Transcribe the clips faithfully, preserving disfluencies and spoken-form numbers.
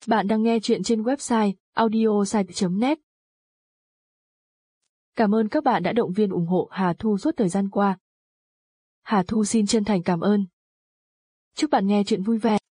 Bạn đang nghe chuyện trên website audiosite chấm net. Cảm ơn các bạn đã động viên ủng hộ Hà Thu suốt thời gian qua. Hà Thu xin chân thành cảm ơn. Chúc bạn nghe chuyện vui vẻ.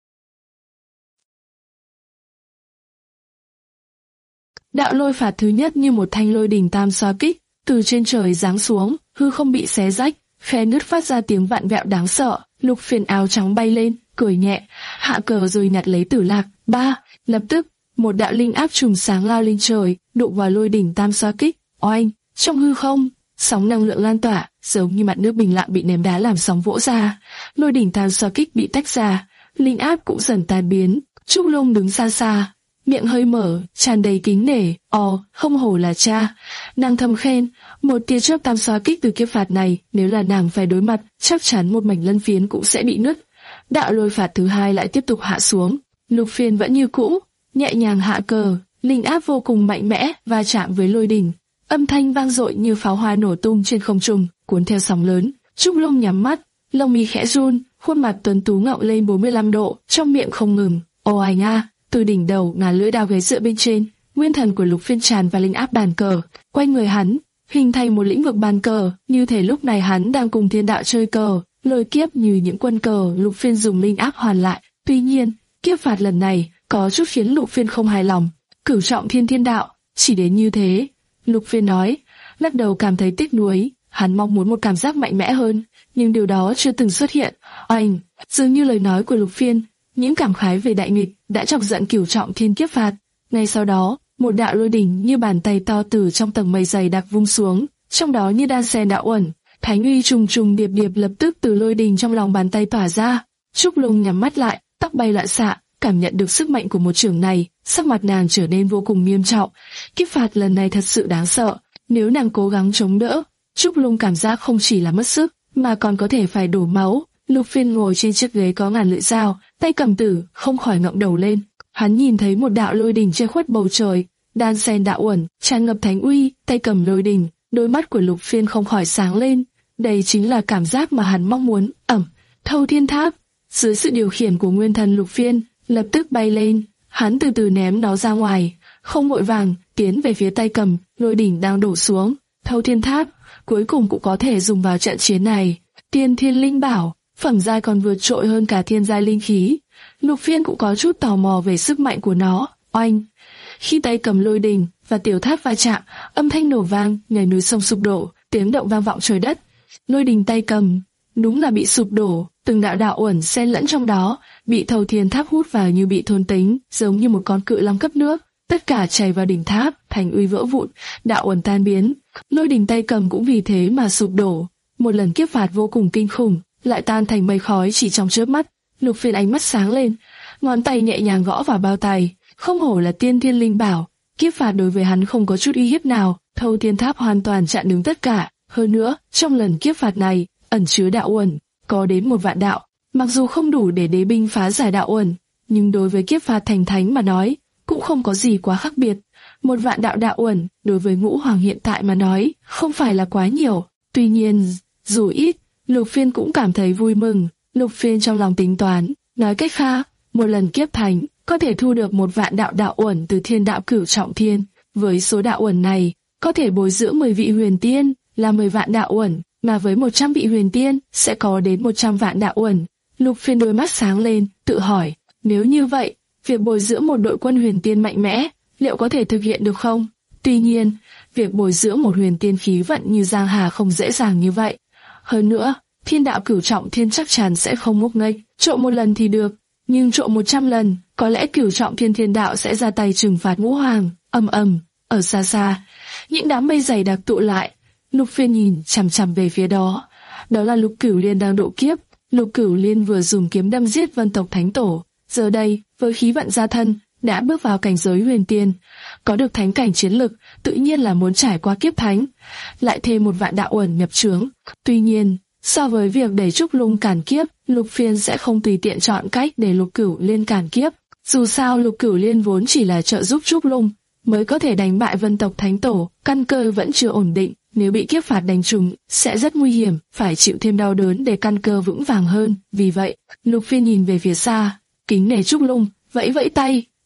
Đạo lôi phạt thứ nhất như một thanh lôi đỉnh tam xoa kích, từ trên trời giáng xuống, hư không bị xé rách, khe nứt phát ra tiếng vặn vẹo đáng sợ. Lục Phiên áo trắng bay lên, cười nhẹ, hạ cờ rồi nhặt lấy tử lạc. Ba, lập tức, một đạo linh áp trùng sáng lao lên trời, đụng vào lôi đỉnh tam xoa kích. Oanh, trong hư không, sóng năng lượng lan tỏa, giống như mặt nước bình lặng bị ném đá làm sóng vỗ ra. Lôi đỉnh tam xoa kích bị tách ra, linh áp cũng dần tan biến. Trúc Lung đứng xa xa, miệng hơi mở, tràn đầy kính nể. Ồ, không hổ là cha. Nàng thầm khen, một tia chớp tam xoa kích từ kiếp phạt này, nếu là nàng phải đối mặt, chắc chắn một mảnh lân phiến cũng sẽ bị nứt. Đạo lôi phạt thứ hai lại tiếp tục hạ xuống. Lục Phiên vẫn như cũ, nhẹ nhàng hạ cờ, linh áp vô cùng mạnh mẽ va chạm với lôi đỉnh, âm thanh vang dội như pháo hoa nổ tung trên không trung, cuốn theo sóng lớn. Trúc Lung nhắm mắt, lông mi khẽ run, khuôn mặt tuấn tú ngạo lên bốn mươi lăm độ, trong miệng không ngừng. Ồ ai nha! Từ đỉnh đầu ngàn lưỡi đao ghé dựa bên trên, nguyên thần của Lục Phiên tràn và linh áp bàn cờ, quanh người hắn hình thành một lĩnh vực bàn cờ, như thể lúc này hắn đang cùng thiên đạo chơi cờ. Lôi kiếp như những quân cờ, Lục Phiên dùng linh áp hoàn lại. Tuy nhiên, kiếp phạt lần này có chút khiến Lục Phiên không hài lòng. Cửu trọng thiên thiên đạo, chỉ đến như thế. Lục Phiên nói, lắc đầu cảm thấy tiếc nuối. Hắn mong muốn một cảm giác mạnh mẽ hơn, nhưng điều đó chưa từng xuất hiện. Oanh, dường như lời nói của Lục Phiên, những cảm khái về đại nghịch đã chọc giận cửu trọng thiên kiếp phạt. Ngay sau đó, một đạo lôi đỉnh như bàn tay to từ trong tầng mây dày đặc vung xuống, trong đó như đan xen đạo uẩn. Thánh uy trùng trùng điệp điệp lập tức từ lôi đình trong lòng bàn tay tỏa ra. Trúc Lung nhắm mắt lại, tóc bay loạn xạ, cảm nhận được sức mạnh của một chưởng này, sắc mặt nàng trở nên vô cùng nghiêm trọng. Kiếp phạt lần này thật sự đáng sợ, nếu nàng cố gắng chống đỡ, Trúc Lung cảm giác không chỉ là mất sức, mà còn có thể phải đổ máu. Lục Phiên ngồi trên chiếc ghế có ngàn lưỡi dao, tay cầm tử, không khỏi ngậm đầu lên. Hắn nhìn thấy một đạo lôi đình che khuất bầu trời, đan xen đạo uẩn, tràn ngập thánh uy, tay cầm lôi đình, đôi mắt của Lục Phiên không khỏi sáng lên. Đây chính là cảm giác mà hắn mong muốn. Ẩm, Thâu Thiên Tháp, dưới sự điều khiển của nguyên thần Lục Phiên, lập tức bay lên. Hắn từ từ ném nó ra ngoài, không vội vàng tiến về phía tay cầm lôi đỉnh đang đổ xuống. Thâu Thiên Tháp cuối cùng cũng có thể dùng vào trận chiến này. Tiên Thiên Linh Bảo, phẩm giai còn vượt trội hơn cả thiên giai linh khí. Lục Phiên cũng có chút tò mò về sức mạnh của nó. Oanh, khi tay cầm lôi đỉnh và tiểu tháp va chạm, âm thanh nổ vang, nhảy núi sông sụp đổ, tiếng động vang vọng trời đất. Lôi đình tay cầm đúng là bị sụp đổ, từng đạo đạo uẩn xen lẫn trong đó, bị Thâu Thiên Tháp hút vào như bị thôn tính, giống như một con cự long cấp nước, tất cả chảy vào đỉnh tháp, thành uy vỡ vụn, đạo uẩn tan biến. Lôi đình tay cầm cũng vì thế mà sụp đổ. Một lần kiếp phạt vô cùng kinh khủng, lại tan thành mây khói chỉ trong chớp mắt. Lục Phiên ánh mắt sáng lên, ngón tay nhẹ nhàng gõ vào bao tay, không hổ là Tiên Thiên Linh Bảo, kiếp phạt đối với hắn không có chút uy hiếp nào. Thâu Thiên Tháp hoàn toàn chặn đứng tất cả. Hơn nữa, trong lần kiếp phạt này, ẩn chứa đạo uẩn, có đến một vạn đạo. Mặc dù không đủ để đế binh phá giải đạo uẩn, nhưng đối với kiếp phạt thành thánh mà nói, cũng không có gì quá khác biệt. Một vạn đạo đạo uẩn, đối với ngũ hoàng hiện tại mà nói, không phải là quá nhiều. Tuy nhiên, dù ít, Lục Phiên cũng cảm thấy vui mừng. Lục Phiên trong lòng tính toán, nói cách khác, một lần kiếp thánh, có thể thu được một vạn đạo đạo uẩn từ thiên đạo cửu trọng thiên. Với số đạo uẩn này, có thể bồi dưỡng mười vị huyền tiên, là mười vạn đạo uẩn, mà với một trăm vị huyền tiên sẽ có đến một trăm vạn đạo uẩn. Lục Phiên đôi mắt sáng lên, tự hỏi, nếu như vậy, việc bồi dưỡng một đội quân huyền tiên mạnh mẽ, liệu có thể thực hiện được không? Tuy nhiên, việc bồi dưỡng một huyền tiên khí vận như Giang Hà không dễ dàng như vậy. Hơn nữa, thiên đạo cửu trọng thiên chắc chắn sẽ không ngốc nghếch, trộm một lần thì được, nhưng trộm một trăm lần, có lẽ cửu trọng thiên thiên đạo sẽ ra tay trừng phạt ngũ hoàng. Ầm ầm, ở xa xa, những đám mây dày đặc tụ lại. Lục Phiên nhìn chằm chằm về phía đó, đó là Lục Cửu Liên đang độ kiếp. Lục Cửu Liên vừa dùng kiếm đâm giết Vân tộc thánh tổ, giờ đây với khí vận gia thân đã bước vào cảnh giới huyền tiên, có được thánh cảnh chiến lực, tự nhiên là muốn trải qua kiếp thánh, lại thêm một vạn đạo uẩn nhập trướng. Tuy nhiên, so với việc để Trúc Lung cản kiếp, Lục Phiên sẽ không tùy tiện chọn cách để Lục Cửu Liên cản kiếp. Dù sao Lục Cửu Liên vốn chỉ là trợ giúp Trúc Lung mới có thể đánh bại Vân tộc thánh tổ, căn cơ vẫn chưa ổn định. Nếu bị kiếp phạt đánh trúng, sẽ rất nguy hiểm, phải chịu thêm đau đớn để căn cơ vững vàng hơn. Vì vậy, Lục Phiên nhìn về phía xa, kính nể Trúc Lung, vẫy vẫy tay,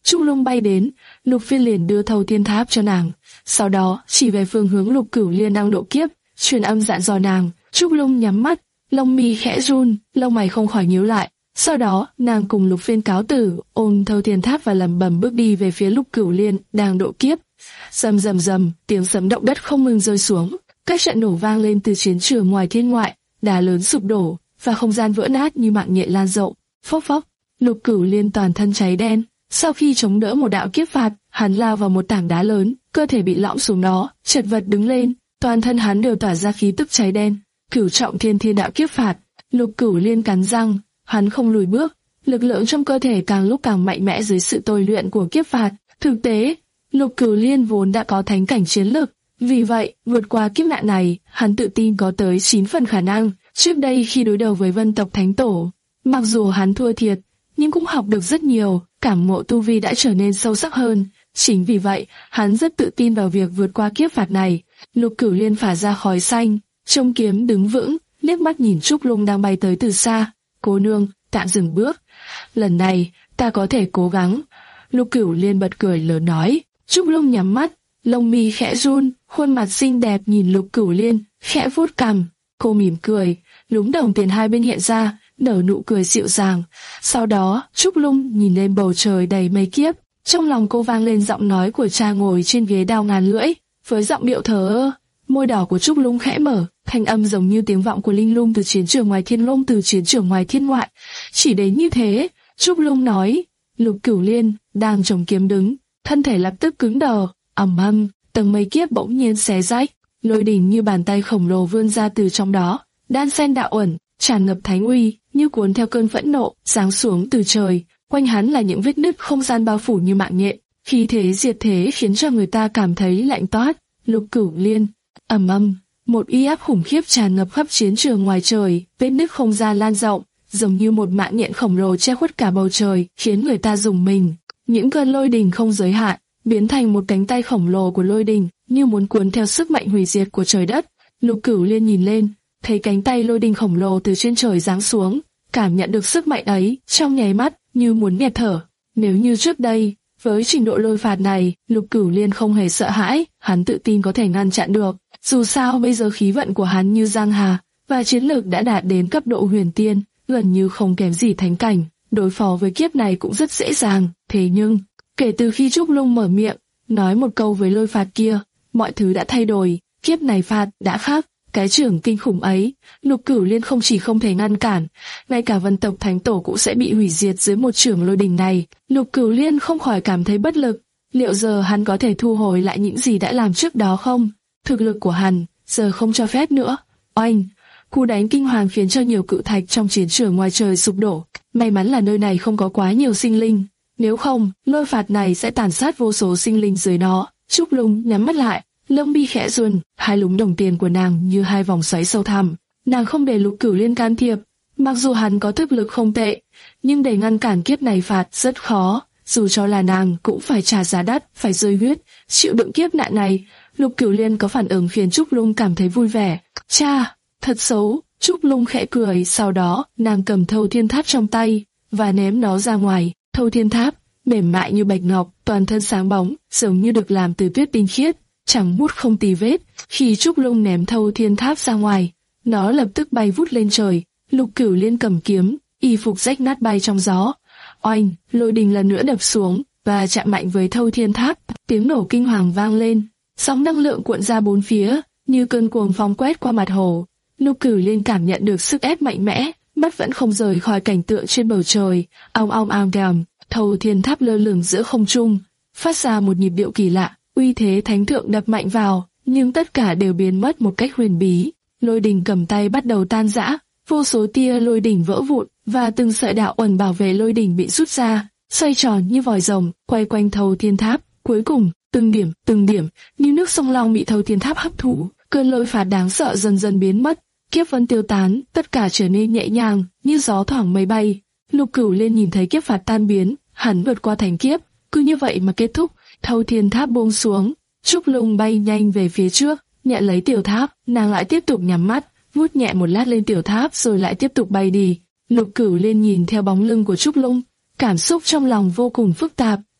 Trúc Lung bay đến, Lục Phiên liền đưa Thâu Thiên Tháp cho nàng, sau đó chỉ về phương hướng Lục Cửu Liên đang độ kiếp, truyền âm dặn dò nàng. Trúc Lung nhắm mắt, lông mi khẽ run, lông mày không khỏi nhíu lại. Sau đó, nàng cùng Lục Phiên cáo từ, ôm Thâu Thiên Tháp và lẩm bẩm bước đi về phía Lục Cửu Liên đang độ kiếp. Rầm rầm rầm, tiếng sấm động đất không ngừng rơi xuống, các trận nổ vang lên từ chiến trường ngoài thiên ngoại, đá lớn sụp đổ và không gian vỡ nát như mạng nhện lan rộng. Phốc phốc, Lục Cửu Liên toàn thân cháy đen. Sau khi chống đỡ một đạo kiếp phạt, hắn lao vào một tảng đá lớn, cơ thể bị lõm xuống đó, chật vật đứng lên, toàn thân hắn đều tỏa ra khí tức cháy đen. Cửu trọng thiên thiên đạo kiếp phạt, Lục Cửu Liên cắn răng, hắn không lùi bước, lực lượng trong cơ thể càng lúc càng mạnh mẽ dưới sự tôi luyện của kiếp phạt. Thực tế, Lục Cửu Liên vốn đã có thánh cảnh chiến lực, vì vậy vượt qua kiếp nạn này, hắn tự tin có tới chín phần khả năng. Trước đây khi đối đầu với Vân tộc Thánh Tổ, mặc dù hắn thua thiệt, nhưng cũng học được rất nhiều, cảm ngộ tu vi đã trở nên sâu sắc hơn. Chính vì vậy, hắn rất tự tin vào việc vượt qua kiếp phạt này. Lục Cửu Liên phả ra khói xanh, trông kiếm đứng vững, liếc mắt nhìn Trúc Lung đang bay tới từ xa. Cô nương, tạm dừng bước. Lần này, ta có thể cố gắng. Lục Cửu Liên bật cười lớn nói. Trúc Lung nhắm mắt, lông mi khẽ run, khuôn mặt xinh đẹp nhìn Lục Cửu Liên, khẽ vuốt cằm. Cô mỉm cười, lúm đồng tiền hai bên hiện ra, nở nụ cười dịu dàng. Sau đó, Trúc Lung nhìn lên bầu trời đầy mây kiếp, trong lòng cô vang lên giọng nói của cha ngồi trên ghế đao ngàn lưỡi, với giọng điệu thờ ơ. Môi đỏ của Trúc Lung khẽ mở, thanh âm giống như tiếng vọng của linh lung từ chiến trường ngoài thiên lung từ chiến trường ngoài thiên ngoại. Chỉ đến như thế, Trúc Lung nói. Lục Cửu Liên đang chống kiếm đứng, thân thể lập tức cứng đờ. Ầm ầm, tầng mây kiếp bỗng nhiên xé rách, lôi đỉnh như bàn tay khổng lồ vươn ra từ trong đó, đan xen đạo uẩn, tràn ngập thánh uy, như cuốn theo cơn phẫn nộ, giáng xuống từ trời. Quanh hắn là những vết nứt không gian bao phủ như mạng nhện, khí thế diệt thế khiến cho người ta cảm thấy lạnh toát. Lục Cửu Liên, ầm ầm, một uy áp khủng khiếp tràn ngập khắp chiến trường ngoài trời, vết nứt không gian lan rộng, giống như một mạng nhện khổng lồ che khuất cả bầu trời, khiến người ta rùng mình. Những cơn lôi đình không giới hạn, biến thành một cánh tay khổng lồ của lôi đình, như muốn cuốn theo sức mạnh hủy diệt của trời đất. Lục Cửu Liên nhìn lên, thấy cánh tay lôi đình khổng lồ từ trên trời giáng xuống, cảm nhận được sức mạnh ấy, trong nháy mắt như muốn nghẹt thở. Nếu như trước đây, với trình độ lôi phạt này, Lục Cửu Liên không hề sợ hãi, hắn tự tin có thể ngăn chặn được. Dù sao bây giờ khí vận của hắn như giang hà, và chiến lược đã đạt đến cấp độ huyền tiên, gần như không kém gì thánh cảnh, đối phó với kiếp này cũng rất dễ dàng. Thế nhưng, kể từ khi Trúc Lung mở miệng, nói một câu với lôi phạt kia, mọi thứ đã thay đổi, kiếp này phạt đã khác. Cái chưởng kinh khủng ấy, Lục Cửu Liên không chỉ không thể ngăn cản, ngay cả Vân tộc Thánh Tổ cũng sẽ bị hủy diệt dưới một chưởng lôi đình này. Lục Cửu Liên không khỏi cảm thấy bất lực. Liệu giờ hắn có thể thu hồi lại những gì đã làm trước đó không? Thực lực của hắn giờ không cho phép nữa. Oanh! Cú đánh kinh hoàng khiến cho nhiều cự thạch trong chiến trường ngoài trời sụp đổ. May mắn là nơi này không có quá nhiều sinh linh. Nếu không, lôi phạt này sẽ tàn sát vô số sinh linh dưới nó. Trúc Lung nhắm mắt lại, lông mi khẽ run, hai lúm đồng tiền của nàng như hai vòng xoáy sâu thẳm. Nàng không để Lục Cửu Liên can thiệp. Mặc dù hắn có thực lực không tệ, nhưng để ngăn cản kiếp này phạt rất khó. Dù cho là nàng cũng phải trả giá đắt, phải rơi huyết, chịu đựng kiếp nạn này. Lục Cửu Liên có phản ứng khiến Trúc Lung cảm thấy vui vẻ. Cha, thật xấu. Trúc Lung khẽ cười, sau đó nàng cầm Thâu Thiên Tháp trong tay và ném nó ra ngoài. Thâu Thiên Tháp mềm mại như bạch ngọc, toàn thân sáng bóng, giống như được làm từ tuyết tinh khiết, chẳng mút không tì vết. Khi Trúc Lung ném Thâu Thiên Tháp ra ngoài, nó lập tức bay vút lên trời. Lục Cửu Liên cầm kiếm, y phục rách nát bay trong gió. Oanh, lôi đình lần nữa đập xuống và chạm mạnh với Thâu Thiên Tháp, tiếng nổ kinh hoàng vang lên, sóng năng lượng cuộn ra bốn phía, như cơn cuồng phong quét qua mặt hồ. Lục Cửu Liên cảm nhận được sức ép mạnh mẽ, mắt vẫn không rời khỏi cảnh tượng trên bầu trời. Ong ong ong đàm, Thâu Thiên Tháp lơ lửng giữa không trung, phát ra một nhịp điệu kỳ lạ, uy thế thánh thượng đập mạnh vào, nhưng tất cả đều biến mất một cách huyền bí. Lôi đình cầm tay bắt đầu tan rã, vô số tia lôi đỉnh vỡ vụn và từng sợi đạo uẩn bảo vệ lôi đỉnh bị rút ra, xoay tròn như vòi rồng, quay quanh Thâu Thiên Tháp. Cuối cùng, từng điểm, từng điểm, như nước sông Long bị Thâu Thiên Tháp hấp thụ, cơn lôi phạt đáng sợ dần dần biến mất, kiếp vân tiêu tán, tất cả trở nên nhẹ nhàng, như gió thoảng mây bay. Lục Cửu Liên nhìn thấy kiếp phạt tan biến, hắn vượt qua thành kiếp, cứ như vậy mà kết thúc. Thâu Thiên Tháp buông xuống, Trúc Lung bay nhanh về phía trước, nhận lấy tiểu tháp, nàng lại tiếp tục nhắm mắt, vuốt nhẹ một lát lên tiểu tháp rồi lại tiếp tục bay đi. Lục Cửu Liên nhìn theo bóng lưng của Trúc Lung, cảm xúc trong lòng vô cùng phức tạp.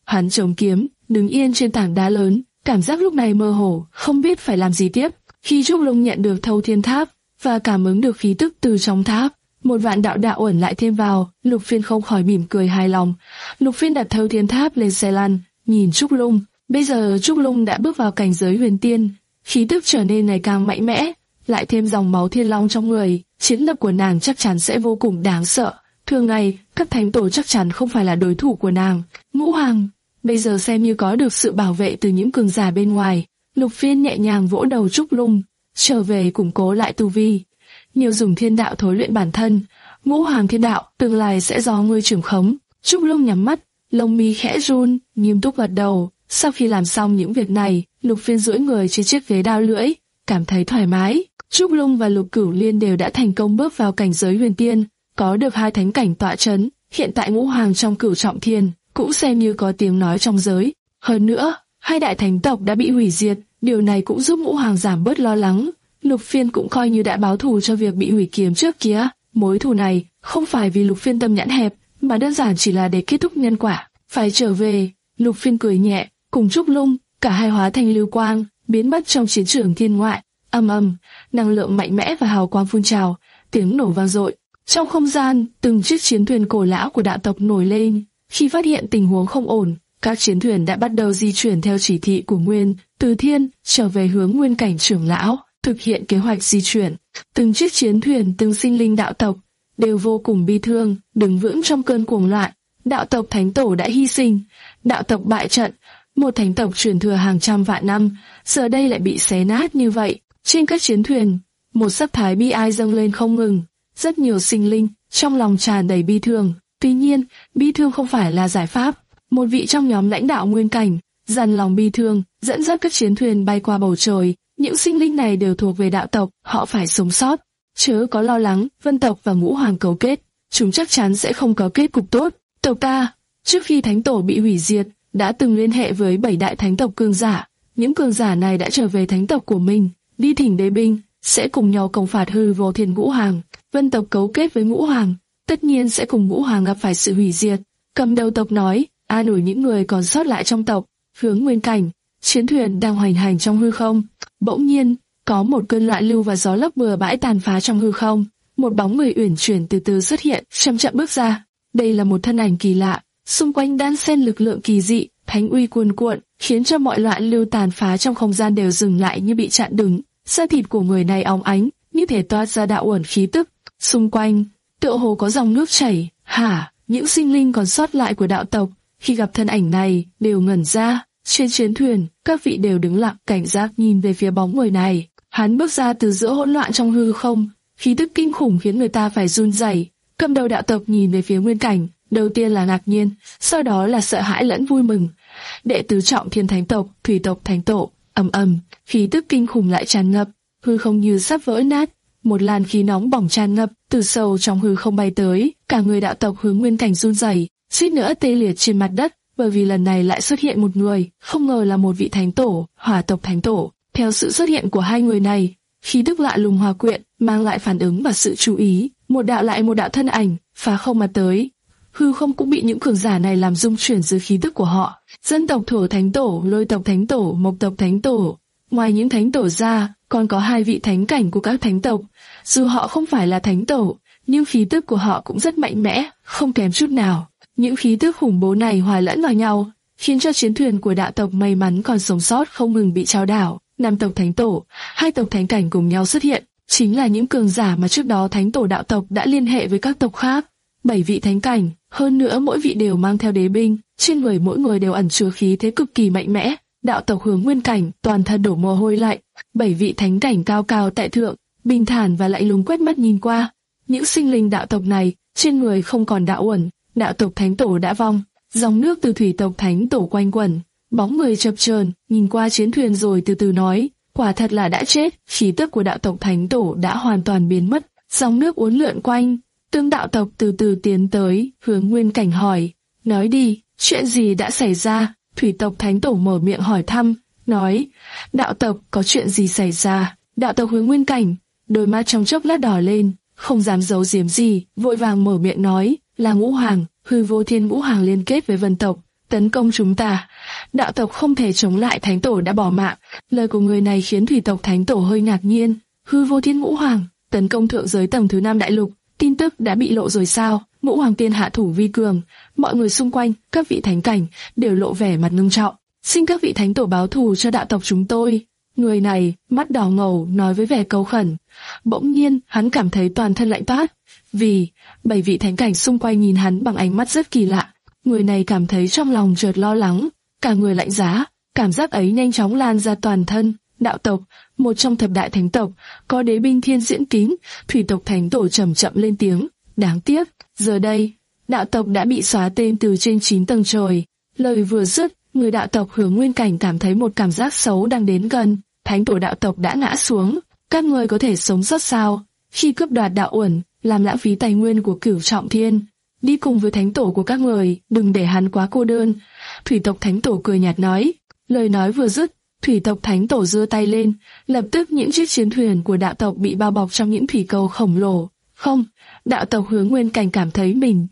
Hắn chống kiếm, đứng yên trên tảng đá lớn, cảm giác lúc này mơ hồ, không biết phải làm gì tiếp. Khi Trúc Lung nhận được Thâu Thiên Tháp và cảm ứng được khí tức từ trong tháp, một vạn đạo đạo ẩn lại thêm vào, Lục Phiên không khỏi mỉm cười hài lòng. Lục Phiên đặt Thâu Thiên Tháp lên xe lăn, nhìn Trúc Lung. Bây giờ Trúc Lung đã bước vào cảnh giới huyền tiên, khí tức trở nên ngày càng mạnh mẽ, lại thêm dòng máu thiên long trong người, chiến lực của nàng chắc chắn sẽ vô cùng đáng sợ. Thường ngày, các thánh tổ chắc chắn không phải là đối thủ của nàng. Ngũ Hoàng, bây giờ xem như có được sự bảo vệ từ những cường giả bên ngoài. Lục Phiên nhẹ nhàng vỗ đầu Trúc Lung, trở về củng cố lại tu vi. Nhiều dùng thiên đạo thối luyện bản thân, Ngũ Hoàng thiên đạo tương lai sẽ do ngươi trưởng khống. Trúc Lung nhắm mắt, lông mi khẽ run, nghiêm túc gật đầu. Sau khi làm xong những việc này, Lục Phiên duỗi người trên chiếc ghế đao lưỡi, cảm thấy thoải mái. Trúc Lung và Lục Cửu Liên đều đã thành công bước vào cảnh giới huyền tiên, có được hai thánh cảnh tọa chấn. Hiện tại Ngũ Hoàng trong Cửu Trọng Thiên cũng xem như có tiếng nói trong giới. Hơn nữa, hai đại thánh tộc đã bị hủy diệt, điều này cũng giúp Ngũ Hoàng giảm bớt lo lắng. Lục Phiên cũng coi như đã báo thù cho việc bị hủy kiếm trước kia. Mối thù này không phải vì Lục Phiên tâm nhãn hẹp, mà đơn giản chỉ là để kết thúc nhân quả. Phải trở về. Lục Phiên cười nhẹ, cùng Trúc Lung, cả hai hóa thành lưu quang, biến mất trong chiến trường thiên ngoại. Ầm ầm, năng lượng mạnh mẽ và hào quang phun trào, tiếng nổ vang dội. Trong không gian, từng chiếc chiến thuyền cổ lão của đạo tộc nổi lên. Khi phát hiện tình huống không ổn, các chiến thuyền đã bắt đầu di chuyển theo chỉ thị của Nguyên Từ Thiên, trở về hướng Nguyên Cảnh trưởng lão, thực hiện kế hoạch di chuyển. Từng chiếc chiến thuyền, từng sinh linh đạo tộc đều vô cùng bi thương, đứng vững trong cơn cuồng loạn. Đạo tộc thánh tổ đã hy sinh, đạo tộc bại trận, một thánh tộc truyền thừa hàng trăm vạn năm, giờ đây lại bị xé nát như vậy. Trên các chiến thuyền, một sắc thái bi ai dâng lên không ngừng, rất nhiều sinh linh trong lòng tràn đầy bi thương. Tuy nhiên, bi thương không phải là giải pháp. Một vị trong nhóm lãnh đạo Nguyên Cảnh dằn lòng bi thương, dẫn dắt các chiến thuyền bay qua bầu trời. Những sinh linh này đều thuộc về đạo tộc, họ phải sống sót. Chớ có lo lắng, Vân tộc và Ngũ Hoàng cấu kết, chúng chắc chắn sẽ không có kết cục tốt. Tộc ta, trước khi thánh tổ bị hủy diệt, đã từng liên hệ với bảy đại thánh tộc cường giả. Những cường giả này đã trở về thánh tộc của mình, đi thỉnh đế binh, sẽ cùng nhau công phạt hư vô thiên Ngũ Hoàng. Vân tộc cấu kết với Ngũ Hoàng, tất nhiên sẽ cùng Ngũ Hoàng gặp phải sự hủy diệt. Cầm đầu tộc nói, an ủi những người còn sót lại trong tộc. Hướng Nguyên Cảnh, chiến thuyền đang hoành hành trong hư không. Bỗng nhiên, có một cơn loạn lưu và gió lốc bừa bãi tàn phá trong hư không. Một bóng người uyển chuyển từ từ xuất hiện, chậm chậm bước ra. Đây là một thân ảnh kỳ lạ, xung quanh đan xen lực lượng kỳ dị, thánh uy cuồn cuộn, khiến cho mọi loạn lưu tàn phá trong không gian đều dừng lại như bị chặn đứng. Da thịt của người này óng ánh, như thể toát ra đạo uẩn khí tức. Xung quanh, tựa hồ có dòng nước chảy. Hả? Những sinh linh còn sót lại của đạo tộc, khi gặp thân ảnh này, đều ngẩn ra. Trên chiến thuyền, các vị đều đứng lặng cảnh giác nhìn về phía bóng người này. Hắn bước ra từ giữa hỗn loạn trong hư không, khí tức kinh khủng khiến người ta phải run rẩy. Cầm đầu đạo tộc nhìn về phía Nguyên Cảnh, đầu tiên là ngạc nhiên, sau đó là sợ hãi lẫn vui mừng. Đệ tứ trọng thiên thánh tộc, thủy tộc thánh tổ, ầm ầm, khí tức kinh khủng lại tràn ngập, hư không như sắp vỡ nát. Một làn khí nóng bỏng tràn ngập từ sâu trong hư không bay tới, cả người đạo tộc hướng Nguyên Cảnh run rẩy, suýt nữa tê liệt trên mặt đất, bởi vì lần này lại xuất hiện một người, không ngờ là một vị thánh tổ, hỏa tộc thánh tổ. Theo sự xuất hiện của hai người này, khí tức lạ lùng hòa quyện, mang lại phản ứng và sự chú ý. Một đạo lại một đạo thân ảnh phá không mà tới, hư không cũng bị những cường giả này làm rung chuyển dưới khí tức của họ. Dân tộc Thổ thánh tổ, Lôi tộc thánh tổ, Mộc tộc thánh tổ. Ngoài những thánh tổ ra, còn có hai vị thánh cảnh của các thánh tộc. Dù họ không phải là thánh tổ, nhưng khí tức của họ cũng rất mạnh mẽ, không kém chút nào. Những khí tức khủng bố này hòa lẫn vào nhau, khiến cho chiến thuyền của đạo tộc may mắn còn sống sót không ngừng bị trao đảo. Năm tộc thánh tổ, hai tộc thánh cảnh cùng nhau xuất hiện, chính là những cường giả mà trước đó thánh tổ đạo tộc đã liên hệ với các tộc khác. Bảy vị thánh cảnh, hơn nữa mỗi vị đều mang theo đế binh, trên người mỗi người đều ẩn chứa khí thế cực kỳ mạnh mẽ. Đạo tộc hướng Nguyên Cảnh, toàn thân đổ mồ hôi lạnh. Bảy vị thánh cảnh cao cao tại thượng, bình thản và lạnh lùng quét mắt nhìn qua. Những sinh linh đạo tộc này, trên người không còn đạo uẩn, đạo tộc thánh tổ đã vong. Dòng nước từ thủy tộc thánh tổ quanh quẩn, bóng người chập chờn nhìn qua chiến thuyền rồi từ từ nói, quả thật là đã chết. Khí tức của đạo tộc thánh tổ đã hoàn toàn biến mất. Dòng nước uốn lượn quanh, tương đạo tộc từ từ tiến tới, hướng Nguyên Cảnh hỏi, nói đi, chuyện gì đã xảy ra? Thủy tộc thánh tổ mở miệng hỏi thăm, nói, đạo tộc có chuyện gì xảy ra? Đạo tộc hướng Nguyên Cảnh, đôi mắt trong chốc lát đỏ lên, không dám giấu giếm gì, vội vàng mở miệng nói, là Ngũ Hoàng, hư vô thiên Ngũ Hoàng liên kết với Vân tộc, tấn công chúng ta. Đạo tộc không thể chống lại thánh tổ đã bỏ mạng. Lời của người này khiến thủy tộc thánh tổ hơi ngạc nhiên. Hư Vô Thiên Ngũ Hoàng tấn công thượng giới tầng thứ năm đại lục, tin tức đã bị lộ rồi sao? Ngũ Hoàng tiên hạ thủ vi cường, mọi người xung quanh, các vị thánh cảnh đều lộ vẻ mặt ngưng trọng. Xin các vị thánh tổ báo thù cho đạo tộc chúng tôi. Người này mắt đỏ ngầu nói với vẻ cầu khẩn. Bỗng nhiên hắn cảm thấy toàn thân lạnh toát, vì bảy vị thánh cảnh xung quanh nhìn hắn bằng ánh mắt rất kỳ lạ. Người này cảm thấy trong lòng chợt lo lắng, cả người lạnh giá. Cảm giác ấy nhanh chóng lan ra toàn thân. Đạo tộc, một trong thập đại thánh tộc, có đế binh thiên diễn kính. Thủy tộc thánh tổ chậm chậm lên tiếng. Đáng tiếc, giờ đây đạo tộc đã bị xóa tên từ trên chín tầng trời. Lời vừa dứt, người đạo tộc Hướng Nguyên Cảnh cảm thấy một cảm giác xấu đang đến gần. Thánh tổ đạo tộc đã ngã xuống, các người có thể sống sót sao? Khi cướp đoạt đạo uẩn, làm lãng phí tài nguyên của Cửu Trọng Thiên, đi cùng với thánh tổ của các người, đừng để hắn quá cô đơn. Thủy tộc thánh tổ cười nhạt nói. Lời nói vừa dứt, thủy tộc thánh tổ giơ tay lên, lập tức những chiếc chiến thuyền của đạo tộc bị bao bọc trong những thủy cầu khổng lồ. Không, đạo tộc Hướng Nguyên Cảnh cảm thấy mình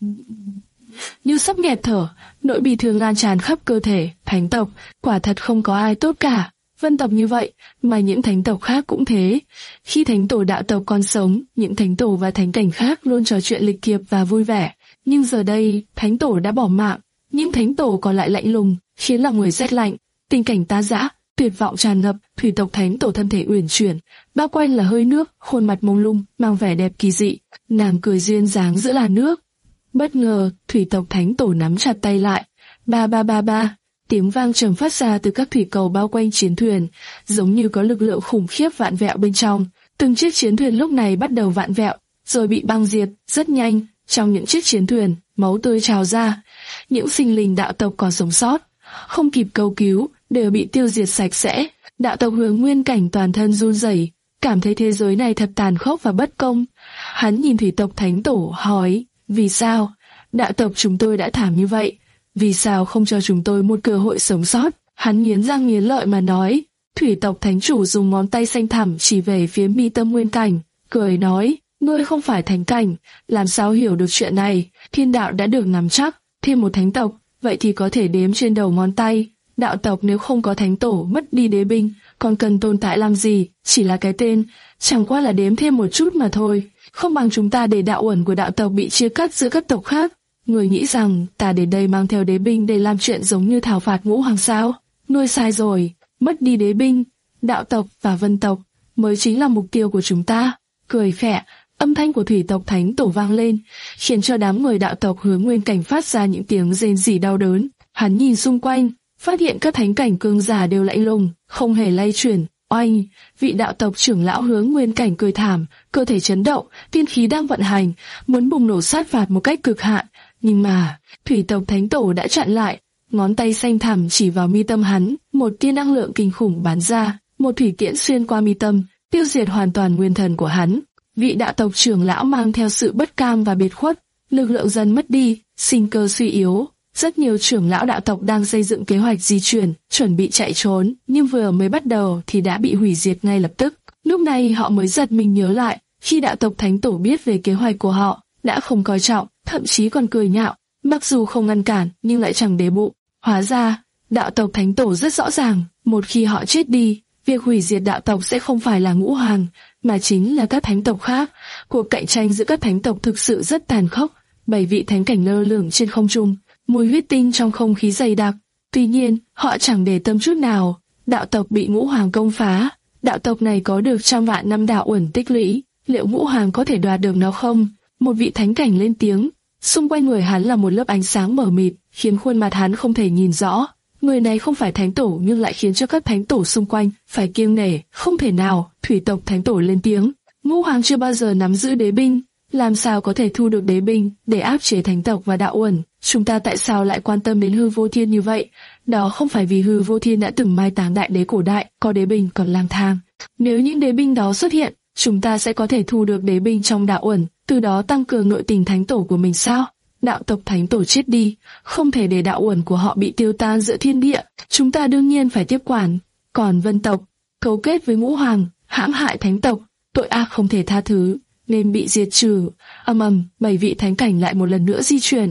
như sắp nghẹt thở, nỗi bi thương lan tràn khắp cơ thể. Thánh tộc, quả thật không có ai tốt cả. Vân tộc như vậy, mà những thánh tộc khác cũng thế. Khi thánh tổ đạo tộc còn sống, những thánh tổ và thánh cảnh khác luôn trò chuyện lịch kiệp và vui vẻ. Nhưng giờ đây, thánh tổ đã bỏ mạng, những thánh tổ còn lại lạnh lùng, khiến lòng người rét lạnh. Tình cảnh tan rã, tuyệt vọng tràn ngập. Thủy tộc thánh tổ thân thể uyển chuyển, bao quanh là hơi nước, khuôn mặt mông lung, mang vẻ đẹp kỳ dị. Nàng cười duyên dáng giữa làn nước. Bất ngờ, thủy tộc thánh tổ nắm chặt tay lại. Ba ba ba ba. Tiếng vang trầm phát ra từ các thủy cầu bao quanh chiến thuyền, giống như có lực lượng khủng khiếp vạn vẹo bên trong. Từng chiếc chiến thuyền lúc này bắt đầu vạn vẹo, rồi bị băng diệt. Rất nhanh, trong những chiếc chiến thuyền, máu tươi trào ra. Những sinh linh đạo tộc còn sống sót, không kịp cầu cứu, đều bị tiêu diệt sạch sẽ. Đạo tộc Hướng Nguyên Cảnh toàn thân run rẩy, cảm thấy thế giới này thật tàn khốc và bất công. Hắn nhìn thủy tộc thánh tổ hỏi, vì sao? Đạo tộc chúng tôi đã thảm như vậy, vì sao không cho chúng tôi một cơ hội sống sót? Hắn nghiến răng nghiến lợi mà nói. Thủy tộc thánh chủ dùng ngón tay xanh thẳm chỉ về phía Mi Tâm Nguyên Cảnh, cười nói, ngươi không phải thánh cảnh, làm sao hiểu được chuyện này? Thiên đạo đã được nắm chắc, thêm một thánh tộc, vậy thì có thể đếm trên đầu ngón tay. Đạo tộc nếu không có thánh tổ mất đi đế binh, còn cần tồn tại làm gì? Chỉ là cái tên, chẳng qua là đếm thêm một chút mà thôi. Không bằng chúng ta để đạo uẩn của đạo tộc bị chia cắt giữa các tộc khác. Người nghĩ rằng ta đến đây mang theo đế binh để làm chuyện giống như thảo phạt Ngũ Hoàng sao? Nuôi sai rồi, mất đi đế binh, đạo tộc và vân tộc mới chính là mục tiêu của chúng ta. Cười khẽ, âm thanh của thủy tộc thánh tổ vang lên, khiến cho đám người đạo tộc Hướng Nguyên Cảnh phát ra những tiếng rên rỉ đau đớn. Hắn nhìn xung quanh, phát hiện các thánh cảnh cường giả đều lạnh lùng, không hề lay chuyển. Oanh, vị đạo tộc trưởng lão Hướng Nguyên Cảnh cười thảm, cơ thể chấn động, tiên khí đang vận hành, muốn bùng nổ sát phạt một cách cực hạn. Nhưng mà, thủy tộc thánh tổ đã chặn lại, ngón tay xanh thẳm chỉ vào mi tâm hắn, một tia năng lượng kinh khủng bắn ra, một thủy tiễn xuyên qua mi tâm, tiêu diệt hoàn toàn nguyên thần của hắn. Vị đạo tộc trưởng lão mang theo sự bất cam và biệt khuất, lực lượng dần mất đi, sinh cơ suy yếu. Rất nhiều trưởng lão đạo tộc đang xây dựng kế hoạch di chuyển, chuẩn bị chạy trốn, nhưng vừa mới bắt đầu thì đã bị hủy diệt ngay lập tức. Lúc này họ mới giật mình nhớ lại, khi đạo tộc thánh tổ biết về kế hoạch của họ, đã không coi trọng, thậm chí còn cười nhạo, mặc dù không ngăn cản nhưng lại chẳng để bụng. Hóa ra, đạo tộc thánh tổ rất rõ ràng, một khi họ chết đi, việc hủy diệt đạo tộc sẽ không phải là Ngũ Hoàng, mà chính là các thánh tộc khác. Cuộc cạnh tranh giữa các thánh tộc thực sự rất tàn khốc. Bảy vị thánh cảnh lơ lửng trên không trung, mùi huyết tinh trong không khí dày đặc. Tuy nhiên, họ chẳng để tâm chút nào. Đạo tộc bị Ngũ Hoàng công phá. Đạo tộc này có được trăm vạn năm đạo uẩn tích lũy, liệu Ngũ Hoàng có thể đoạt được nó không? Một vị thánh cảnh lên tiếng. Xung quanh người hắn là một lớp ánh sáng mờ mịt, khiến khuôn mặt hắn không thể nhìn rõ. Người này không phải thánh tổ nhưng lại khiến cho các thánh tổ xung quanh phải kiêng nể. Không thể nào. Thủy tộc thánh tổ lên tiếng. Ngũ Hoàng chưa bao giờ nắm giữ đế binh, làm sao có thể thu được đế binh để áp chế thánh tộc và đạo uẩn? Chúng ta tại sao lại quan tâm đến Hư Vô Thiên như vậy? Đó không phải vì Hư Vô Thiên đã từng mai táng đại đế cổ đại, có đế binh còn lang thang. Nếu những đế binh đó xuất hiện, chúng ta sẽ có thể thu được đế binh trong đạo uẩn, từ đó tăng cường nội tình thánh tổ của mình sao? Đạo tộc thánh tổ chết đi, không thể để đạo uẩn của họ bị tiêu tan giữa thiên địa. Chúng ta đương nhiên phải tiếp quản. Còn vân tộc, cấu kết với Ngũ Hoàng, hãm hại thánh tộc, tội ác không thể tha thứ, nên bị diệt trừ. Ầm ầm, bảy vị thánh cảnh lại một lần nữa di chuyển.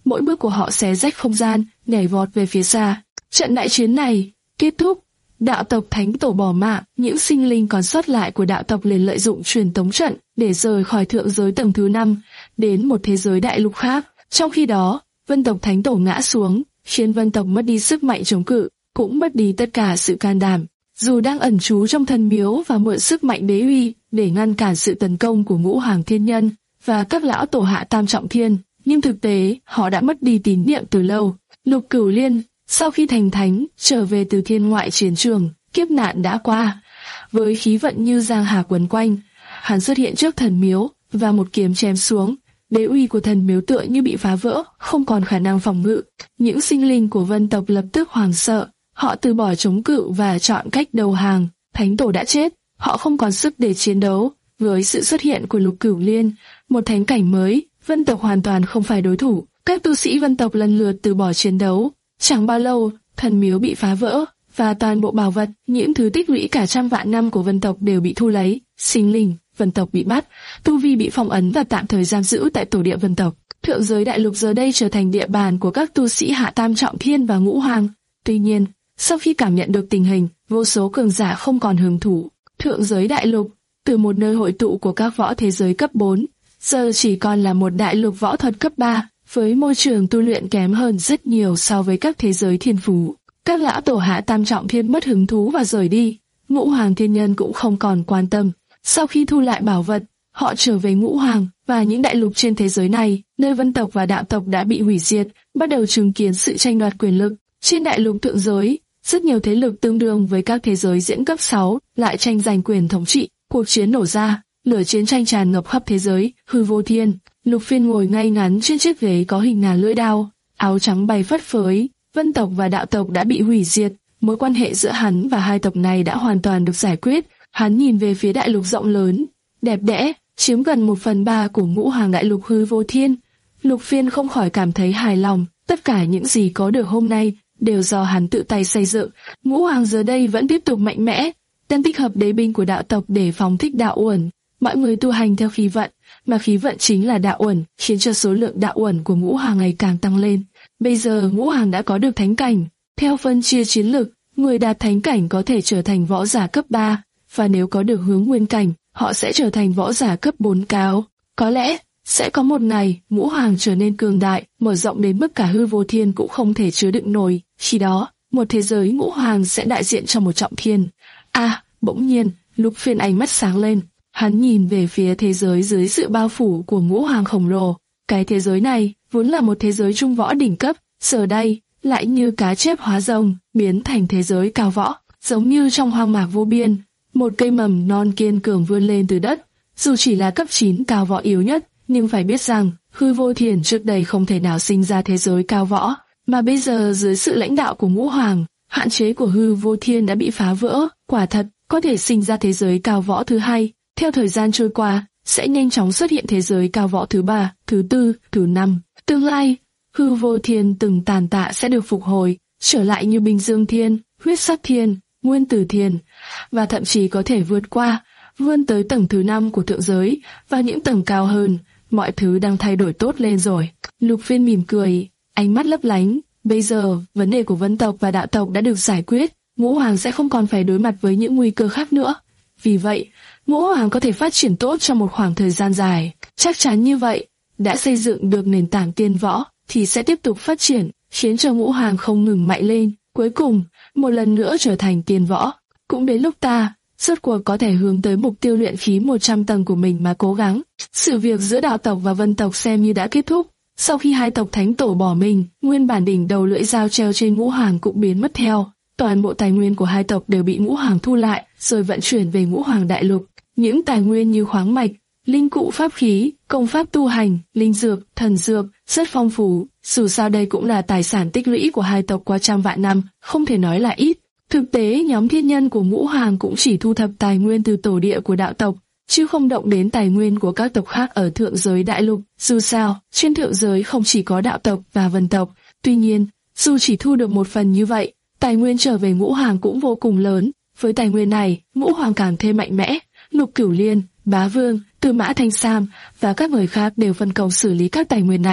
mỗi bước của họ xé rách không gian, nhảy vọt về phía xa. Trận đại chiến này kết thúc, đạo tộc Thánh Tổ bỏ mạng, những sinh linh còn sót lại của đạo tộc liền lợi dụng truyền tống trận để rời khỏi thượng giới tầng thứ năm, đến một thế giới đại lục khác. Trong khi đó, Vân tộc Thánh Tổ ngã xuống, khiến Vân tộc mất đi sức mạnh chống cự, cũng mất đi tất cả sự can đảm. Dù đang ẩn trú trong thần miếu và mượn sức mạnh đế uy để ngăn cản sự tấn công của Ngũ Hoàng Thiên Nhân và các lão tổ hạ Tam Trọng Thiên, nhưng thực tế họ đã mất đi tín niệm từ lâu. Lục Cửu Liên sau khi thành thánh trở về từ thiên ngoại chiến trường, kiếp nạn đã qua. Với khí vận như giang hà quấn quanh, hắn xuất hiện trước thần miếu và một kiếm chém xuống. Đế uy của thần miếu tựa như bị phá vỡ, không còn khả năng phòng ngự. Những sinh linh của Vân tộc lập tức hoảng sợ, họ từ bỏ chống cự và chọn cách đầu hàng. Thánh Tổ đã chết, họ không còn sức để chiến đấu. Với sự xuất hiện của Lục Cửu Liên, một thánh cảnh mới, Vân tộc hoàn toàn không phải đối thủ. Các tu sĩ Vân tộc lần lượt từ bỏ chiến đấu. Chẳng bao lâu, thần miếu bị phá vỡ và toàn bộ bảo vật, những thứ tích lũy cả trăm vạn năm của Vân tộc đều bị thu lấy. Sinh linh Vân tộc bị bắt, tu vi bị phong ấn và tạm thời giam giữ tại tổ địa Vân tộc. Thượng giới đại lục giờ đây trở thành địa bàn của các tu sĩ hạ Tam Trọng Thiên và Ngũ Hoàng. Tuy nhiên, sau khi cảm nhận được tình hình, vô số cường giả không còn hứng thú. Thượng giới đại lục, từ một nơi hội tụ của các võ thế giới cấp bốn, giờ chỉ còn là một đại lục võ thuật cấp ba, với môi trường tu luyện kém hơn rất nhiều so với các thế giới thiên phú. Các lão tổ hạ Tam Trọng Thiên mất hứng thú và rời đi. Ngũ Hoàng Thiên Nhân cũng không còn quan tâm. Sau khi thu lại bảo vật, họ trở về Ngũ Hoàng và những đại lục trên thế giới này, nơi Vân tộc và đạo tộc đã bị hủy diệt, bắt đầu chứng kiến sự tranh đoạt quyền lực. Trên đại lục thượng giới, rất nhiều thế lực tương đương với các thế giới diễn cấp sáu lại tranh giành quyền thống trị. Cuộc chiến nổ ra, lửa chiến tranh tràn ngập khắp thế giới. Hư Vô Thiên, Lục Phiên ngồi ngay ngắn trên chiếc ghế có hình ngàn lưỡi đao, áo trắng bay phất phới. Vân tộc và đạo tộc đã bị hủy diệt, mối quan hệ giữa hắn và hai tộc này đã hoàn toàn được giải quyết. Hắn nhìn về phía đại lục rộng lớn, đẹp đẽ, chiếm gần một phần ba của Ngũ Hoàng đại lục Hư Vô Thiên. Lục Phiên không khỏi cảm thấy hài lòng, tất cả những gì có được hôm nay đều do hắn tự tay xây dựng. Ngũ Hoàng giờ đây vẫn tiếp tục mạnh mẽ, đang tích hợp đế binh của đạo tộc để phóng thích đạo uẩn. Mọi người tu hành theo khí vận, mà khí vận chính là đạo uẩn, khiến cho số lượng đạo uẩn của Ngũ Hoàng ngày càng tăng lên. Bây giờ Ngũ Hoàng đã có được thánh cảnh. Theo phân chia chiến lực, người đạt thánh cảnh có thể trở thành võ giả cấp ba, và nếu có được hướng nguyên cảnh, họ sẽ trở thành võ giả cấp bốn cao. Có lẽ sẽ có một ngày Ngũ Hoàng trở nên cường đại, mở rộng đến mức cả Hư Vô Thiên cũng không thể chứa đựng nổi. Khi đó, một thế giới Ngũ Hoàng sẽ đại diện cho một trọng thiên. À, bỗng nhiên, Lục Phiên ánh mắt sáng lên. Hắn nhìn về phía thế giới dưới sự bao phủ của Ngũ Hoàng khổng lồ. Cái thế giới này vốn là một thế giới trung võ đỉnh cấp, giờ đây lại như cá chép hóa rồng, biến thành thế giới cao võ, giống như trong hoang mạc vô biên. Một cây mầm non kiên cường vươn lên từ đất, dù chỉ là cấp chín cao võ yếu nhất, nhưng phải biết rằng Hư Vô Thiên trước đây không thể nào sinh ra thế giới cao võ, mà bây giờ dưới sự lãnh đạo của Ngũ Hoàng, hạn chế của Hư Vô Thiên đã bị phá vỡ, quả thật có thể sinh ra thế giới cao võ thứ hai. Theo thời gian trôi qua, sẽ nhanh chóng xuất hiện thế giới cao võ thứ ba, thứ tư, thứ năm. Tương lai, Hư Vô Thiên từng tàn tạ sẽ được phục hồi, trở lại như Bình Dương Thiên, Huyết Sắc Thiên, Nguyên Tử Thiên, và thậm chí có thể vượt qua, vươn tới tầng thứ năm của thượng giới và những tầng cao hơn. Mọi thứ đang thay đổi tốt lên rồi. Lục Phiên mỉm cười, ánh mắt lấp lánh. Bây giờ, vấn đề của Vân tộc và đạo tộc đã được giải quyết, Ngũ Hoàng sẽ không còn phải đối mặt với những nguy cơ khác nữa. Vì vậy, Ngũ Hoàng có thể phát triển tốt trong một khoảng thời gian dài. Chắc chắn như vậy, đã xây dựng được nền tảng tiên võ, thì sẽ tiếp tục phát triển, khiến cho Ngũ Hoàng không ngừng mạnh lên. Cuối cùng, một lần nữa trở thành tiên võ. Cũng đến lúc ta, rốt cuộc có thể hướng tới mục tiêu luyện khí một trăm tầng của mình mà cố gắng. Sự việc giữa đạo tộc và Vân tộc xem như đã kết thúc. Sau khi hai tộc thánh tổ bỏ mình, nguyên bản đỉnh đầu lưỡi dao treo trên Ngũ Hoàng cũng biến mất theo. Toàn bộ tài nguyên của hai tộc đều bị Ngũ Hoàng thu lại, rồi vận chuyển về Ngũ Hoàng đại lục. Những tài nguyên như khoáng mạch, linh cụ pháp khí, công pháp tu hành, linh dược, thần dược, rất phong phú. Dù sao đây cũng là tài sản tích lũy của hai tộc qua trăm vạn năm, không thể nói là ít. Thực tế, nhóm thiên nhân của Ngũ Hoàng cũng chỉ thu thập tài nguyên từ tổ địa của đạo tộc, chứ không động đến tài nguyên của các tộc khác ở thượng giới đại lục. Dù sao, trên thượng giới không chỉ có đạo tộc và Vân tộc. Tuy nhiên, dù chỉ thu được một phần như vậy, tài nguyên trở về Ngũ Hoàng cũng vô cùng lớn. Với tài nguyên này, Ngũ Hoàng càng thêm mạnh mẽ. Lục Cửu Liên, Bá Vương, Tư Mã Thanh Sam và các người khác đều phân công xử lý các tài nguyên này.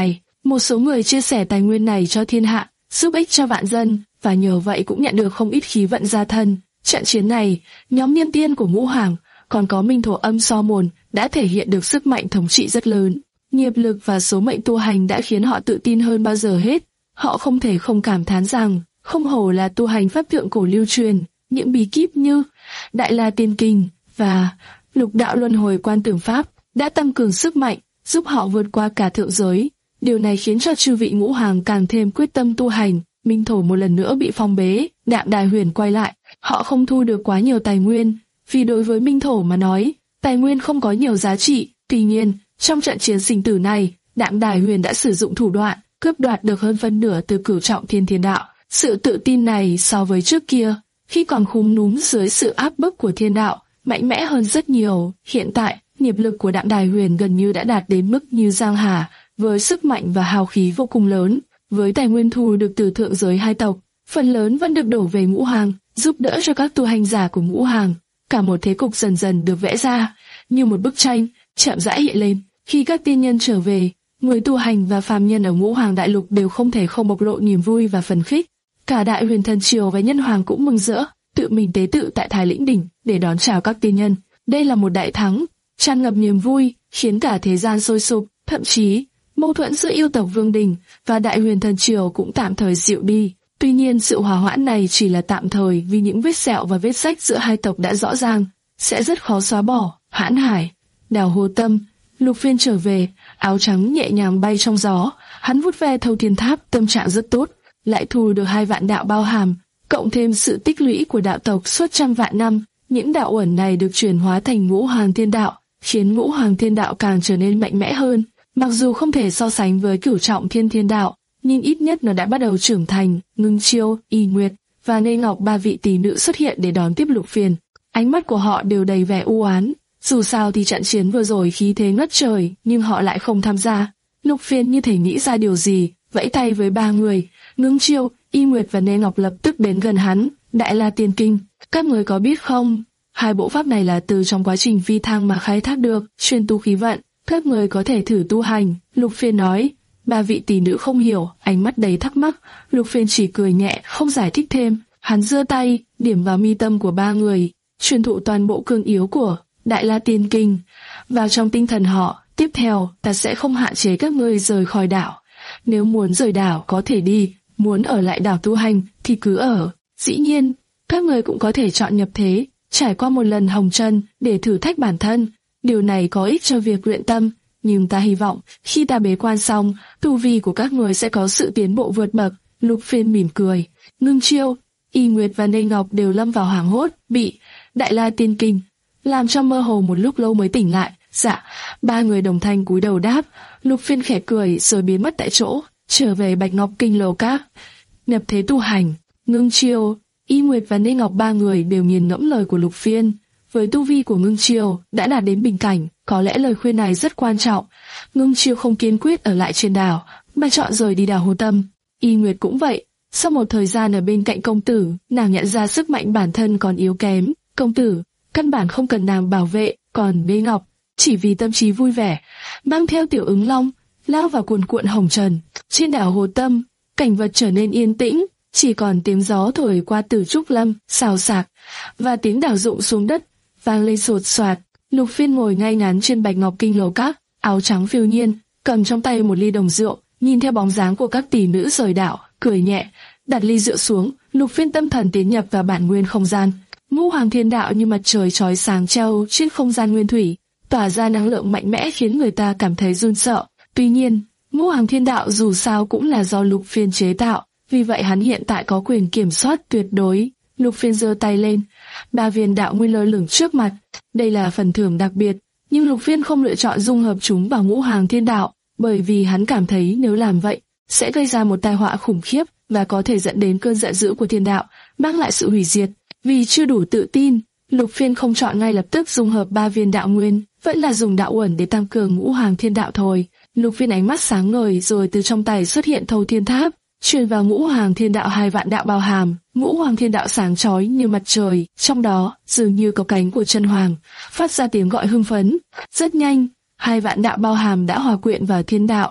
Một số người chia sẻ tài nguyên này cho thiên hạ, giúp ích cho vạn dân, và nhờ vậy cũng nhận được không ít khí vận gia thân. Trận chiến này, nhóm niên tiên của Ngũ Hoàng, còn có Minh Thổ Âm So Mồn, đã thể hiện được sức mạnh thống trị rất lớn. Nghiệp lực và số mệnh tu hành đã khiến họ tự tin hơn bao giờ hết. Họ không thể không cảm thán rằng, không hổ là tu hành pháp thượng cổ lưu truyền, những bí kíp như Đại La Tiên Kinh và Lục Đạo Luân Hồi Quan Tưởng Pháp đã tăng cường sức mạnh, giúp họ vượt qua cả thượng giới. Điều này khiến cho chư vị Ngũ Hoàng càng thêm quyết tâm tu hành. Minh Thổ một lần nữa bị phong bế, Đạm Đài Huyền quay lại. Họ không thu được quá nhiều tài nguyên, vì đối với Minh Thổ mà nói, tài nguyên không có nhiều giá trị. Tuy nhiên, trong trận chiến sinh tử này, Đạm Đài Huyền đã sử dụng thủ đoạn, cướp đoạt được hơn phân nửa từ Cửu Trọng Thiên Thiên Đạo. Sự tự tin này so với trước kia, khi còn khúm núm dưới sự áp bức của thiên đạo, mạnh mẽ hơn rất nhiều. Hiện tại, nghiệp lực của Đạm Đài Huyền gần như đã đạt đến mức như giang hà, với sức mạnh và hào khí vô cùng lớn. Với tài nguyên thu được từ thượng giới hai tộc, phần lớn vẫn được đổ về Ngũ Hoàng, giúp đỡ cho các tu hành giả của Ngũ Hoàng. Cả một thế cục dần dần được vẽ ra, như một bức tranh, chậm rãi hiện lên. Khi các tiên nhân trở về, người tu hành và phàm nhân ở Ngũ Hoàng Đại Lục đều không thể không bộc lộ niềm vui và phấn khích. Cả Đại Huyền Thần Triều và Nhân Hoàng cũng mừng rỡ, tự mình tế tự tại Thái Lĩnh Đỉnh để đón chào các tiên nhân. Đây là một đại thắng, tràn ngập niềm vui, khiến cả thế gian sôi sục. Thậm chí, mâu thuẫn giữa yêu tộc Vương Đình và Đại Huyền Thần Triều cũng tạm thời dịu đi. Tuy nhiên, sự hòa hoãn này chỉ là tạm thời, vì những vết sẹo và vết rách giữa hai tộc đã rõ ràng, sẽ rất khó xóa bỏ. Hãn Hải, Đào Hồ Tâm, Lục Phiên trở về, áo trắng nhẹ nhàng bay trong gió, hắn vuốt ve Thâu Thiên Tháp, tâm trạng rất tốt, lại thu được hai vạn đạo bao hàm, cộng thêm sự tích lũy của đạo tộc suốt trăm vạn năm, những đạo uẩn này được chuyển hóa thành Ngũ Hoàng Thiên Đạo, khiến Ngũ Hoàng Thiên Đạo càng trở nên mạnh mẽ hơn. Mặc dù không thể so sánh với Cửu Trọng Thiên Thiên Đạo, nhưng ít nhất nó đã bắt đầu trưởng thành. Ngưng Chiêu, Y Nguyệt và Nê Ngọc, ba vị tỷ nữ xuất hiện để đón tiếp Lục Phiên. Ánh mắt của họ đều đầy vẻ u oán. Dù sao thì trận chiến vừa rồi khí thế ngất trời, nhưng họ lại không tham gia. Lục Phiên như thể nghĩ ra điều gì, vẫy tay với ba người. Ngưng Chiêu, Y Nguyệt và Nê Ngọc lập tức đến gần hắn. Đại La Tiên Kinh, các người có biết không? Hai bộ pháp này là từ trong quá trình phi thăng mà khai thác được, chuyên tu khí vận. Các người có thể thử tu hành. Lục Phiên nói. Ba vị tỷ nữ không hiểu, ánh mắt đầy thắc mắc. Lục Phiên chỉ cười nhẹ, không giải thích thêm. Hắn giơ tay, điểm vào mi tâm của ba người, truyền thụ toàn bộ cương yếu của Đại La Tiên Kinh vào trong tinh thần họ. Tiếp theo, ta sẽ không hạn chế các ngươi rời khỏi đảo. Nếu muốn rời đảo có thể đi, muốn ở lại đảo tu hành thì cứ ở. Dĩ nhiên, các người cũng có thể chọn nhập thế, trải qua một lần hồng trần để thử thách bản thân. Điều này có ích cho việc luyện tâm, nhưng ta hy vọng khi ta bế quan xong, tu vi của các người sẽ có sự tiến bộ vượt bậc. Lục Phiên mỉm cười. Ngưng Chiêu, Y Nguyệt và Nê Ngọc đều lâm vào hoảng hốt, bị Đại La Tiên Kinh làm cho mơ hồ một lúc lâu mới tỉnh lại. Dạ. Ba người đồng thanh cúi đầu đáp. Lục Phiên khẽ cười rồi biến mất tại chỗ, trở về Bạch Ngọc Kinh lầu các, nhập thế tu hành. Ngưng Chiêu, Y Nguyệt và Nê Ngọc ba người đều nghiền ngẫm lời của Lục Phiên. Với tu vi của Ngưng Chiêu đã đạt đến bình cảnh, có lẽ lời khuyên này rất quan trọng. Ngưng Chiêu không kiên quyết ở lại trên đảo, mà chọn rời đi đảo Hồ Tâm. Y Nguyệt cũng vậy. Sau một thời gian ở bên cạnh công tử, nàng nhận ra sức mạnh bản thân còn yếu kém. Công tử căn bản không cần nàng bảo vệ, còn Nê Ngọc chỉ vì tâm trí vui vẻ, mang theo Tiểu Ứng Long lao vào cuồn cuộn hồng trần. Trên đảo Hồ Tâm, cảnh vật trở nên yên tĩnh, chỉ còn tiếng gió thổi qua từ trúc lâm xào xạc và tiếng đào rụng xuống đất vang lên sột soạt. Lục Phiên ngồi ngay ngắn trên Bạch Ngọc Kinh lầu các, áo trắng phiêu nhiên, cầm trong tay một ly đồng rượu, nhìn theo bóng dáng của các tỷ nữ rời đảo, cười nhẹ, đặt ly rượu xuống. Lục Phiên tâm thần tiến nhập vào bản nguyên không gian. Ngũ Hoàng Thiên Đạo như mặt trời chói sáng treo trên không gian nguyên thủy, tỏa ra năng lượng mạnh mẽ khiến người ta cảm thấy run sợ. Tuy nhiên, Ngũ Hoàng Thiên Đạo dù sao cũng là do Lục Phiên chế tạo, vì vậy hắn hiện tại có quyền kiểm soát tuyệt đối. Lục Phiên giơ tay lên, ba viên đạo nguyên lơ lửng trước mặt. Đây là phần thưởng đặc biệt, nhưng Lục Phiên không lựa chọn dung hợp chúng vào Ngũ Hoàng Thiên Đạo, bởi vì hắn cảm thấy nếu làm vậy sẽ gây ra một tai họa khủng khiếp và có thể dẫn đến cơn giận dữ của Thiên Đạo, mang lại sự hủy diệt. Vì chưa đủ tự tin, Lục Phiên không chọn ngay lập tức dung hợp ba viên đạo nguyên, vẫn là dùng đạo uẩn để tăng cường Ngũ Hoàng Thiên Đạo thôi. Lục Phiên ánh mắt sáng ngời, rồi từ trong tay xuất hiện Thâu Thiên Tháp, truyền vào Ngũ Hoàng Thiên Đạo hai vạn đạo bao hàm. Ngũ Hoàng Thiên Đạo sáng chói như mặt trời, trong đó dường như có cánh của chân hoàng, phát ra tiếng gọi hưng phấn. Rất nhanh, hai vạn đạo bao hàm đã hòa quyện vào Thiên Đạo.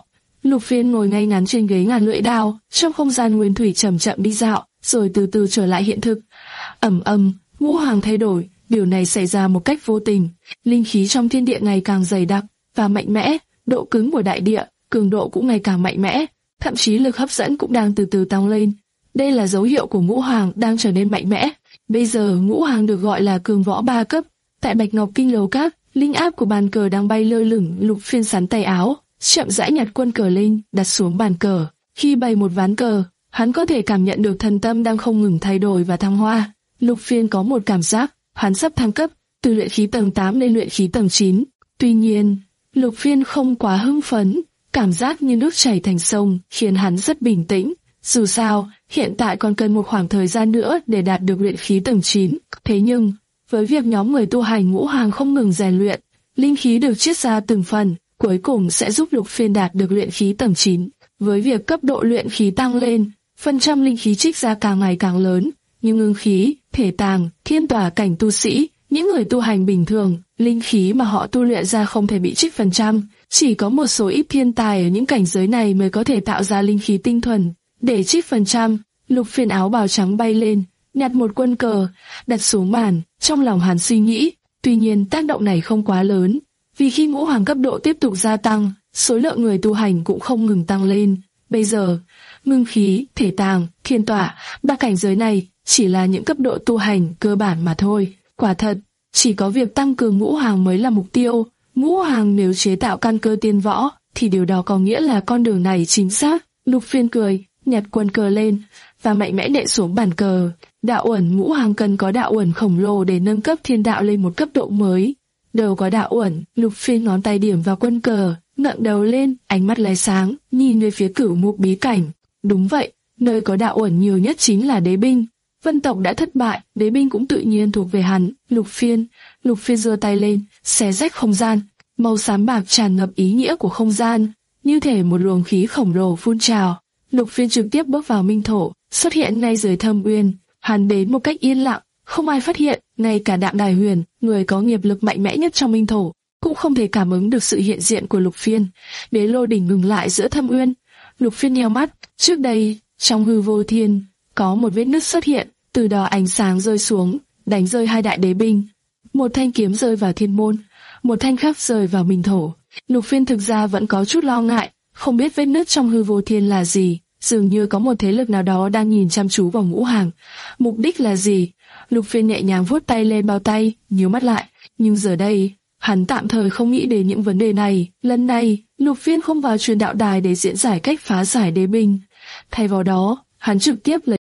Lục Phiên ngồi ngay ngắn trên ghế ngàn lưỡi đao, trong không gian nguyên thủy chậm chậm đi dạo, rồi từ từ trở lại hiện thực. Ầm ầm, ngũ hoàng thay đổi, điều này xảy ra một cách vô tình. Linh khí trong thiên địa ngày càng dày đặc và mạnh mẽ, độ cứng của đại địa, cường độ cũng ngày càng mạnh mẽ, thậm chí lực hấp dẫn cũng đang từ từ tăng lên. Đây là dấu hiệu của ngũ hoàng đang trở nên mạnh mẽ. Bây giờ ngũ hoàng được gọi là cường võ ba cấp. Tại Bạch Ngọc Kinh lầu các, linh áp của bàn cờ đang bay lơ lửng. Lục Phiên sắn tay áo, chậm rãi nhặt quân cờ lên, đặt xuống bàn cờ. Khi bày một ván cờ, hắn có thể cảm nhận được thần tâm đang không ngừng thay đổi và thăng hoa. Lục Phiên có một cảm giác, hắn sắp thăng cấp từ luyện khí tầng tám lên luyện khí tầng chín. Tuy nhiên, Lục Phiên không quá hưng phấn, cảm giác như nước chảy thành sông khiến hắn rất bình tĩnh. Dù sao, hiện tại còn cần một khoảng thời gian nữa để đạt được luyện khí tầng chín. Thế nhưng, với việc nhóm người tu hành ngũ hoàng không ngừng rèn luyện, linh khí được chiết ra từng phần, cuối cùng sẽ giúp Lục Phiên đạt được luyện khí tầng chín. Với việc cấp độ luyện khí tăng lên, phần trăm linh khí trích ra càng ngày càng lớn, nhưng ngưng khí, thể tàng, thiên tỏa cảnh tu sĩ, những người tu hành bình thường, linh khí mà họ tu luyện ra không thể bị trích phần trăm, chỉ có một số ít thiên tài ở những cảnh giới này mới có thể tạo ra linh khí tinh thuần. Để trích phần trăm, Lục Phiên áo bào trắng bay lên, nhặt một quân cờ, đặt xuống bàn, trong lòng hắn suy nghĩ. Tuy nhiên tác động này không quá lớn, vì khi ngũ hoàng cấp độ tiếp tục gia tăng, số lượng người tu hành cũng không ngừng tăng lên. Bây giờ, ngưng khí, thể tàng, thiên tỏa, ba cảnh giới này chỉ là những cấp độ tu hành cơ bản mà thôi. Quả thật, chỉ có việc tăng cường ngũ hoàng mới là mục tiêu. Ngũ hoàng nếu chế tạo căn cơ tiên võ, thì điều đó có nghĩa là con đường này chính xác. Lục Phiên cười, nhặt quân cờ lên và mạnh mẽ đệm xuống bàn cờ. Đạo uẩn ngũ hoàng cần có đạo uẩn khổng lồ để nâng cấp thiên đạo lên một cấp độ mới. Đầu có đạo uẩn, Lục Phiên ngón tay điểm vào quân cờ, ngẩng đầu lên, ánh mắt lóe sáng, nhìn về phía Cửu Mục bí cảnh. Đúng vậy, nơi có đạo uẩn nhiều nhất chính là đế binh. Vân tộc đã thất bại, đế binh cũng tự nhiên thuộc về hắn. Lục Phiên, Lục Phiên giơ tay lên, xé rách không gian, màu xám bạc tràn ngập ý nghĩa của không gian, như thể một luồng khí khổng lồ phun trào. Lục Phiên trực tiếp bước vào minh thổ, xuất hiện ngay dưới Thâm Uyên. Hắn đến một cách yên lặng, không ai phát hiện, ngay cả Đạm Đài Huyền, người có nghiệp lực mạnh mẽ nhất trong minh thổ, cũng không thể cảm ứng được sự hiện diện của Lục Phiên. Đế lô đỉnh ngừng lại giữa Thâm Uyên. Lục Phiên nheo mắt, trước đây, trong hư vô thiên, có một vết nứt xuất hiện, từ đó ánh sáng rơi xuống, đánh rơi hai đại đế binh. Một thanh kiếm rơi vào thiên môn, một thanh khác rơi vào minh thổ. Lục Phiên thực ra vẫn có chút lo ngại, không biết vết nứt trong hư vô thiên là gì, dường như có một thế lực nào đó đang nhìn chăm chú vào ngũ hoàng. Mục đích là gì? Lục Phiên nhẹ nhàng vuốt tay lên bao tay, nhíu mắt lại, nhưng giờ đây, hắn tạm thời không nghĩ đến những vấn đề này. Lần này, Lục Phiên không vào truyền đạo đài để diễn giải cách phá giải đế binh. Thay vào đó, hắn trực tiếp lấy.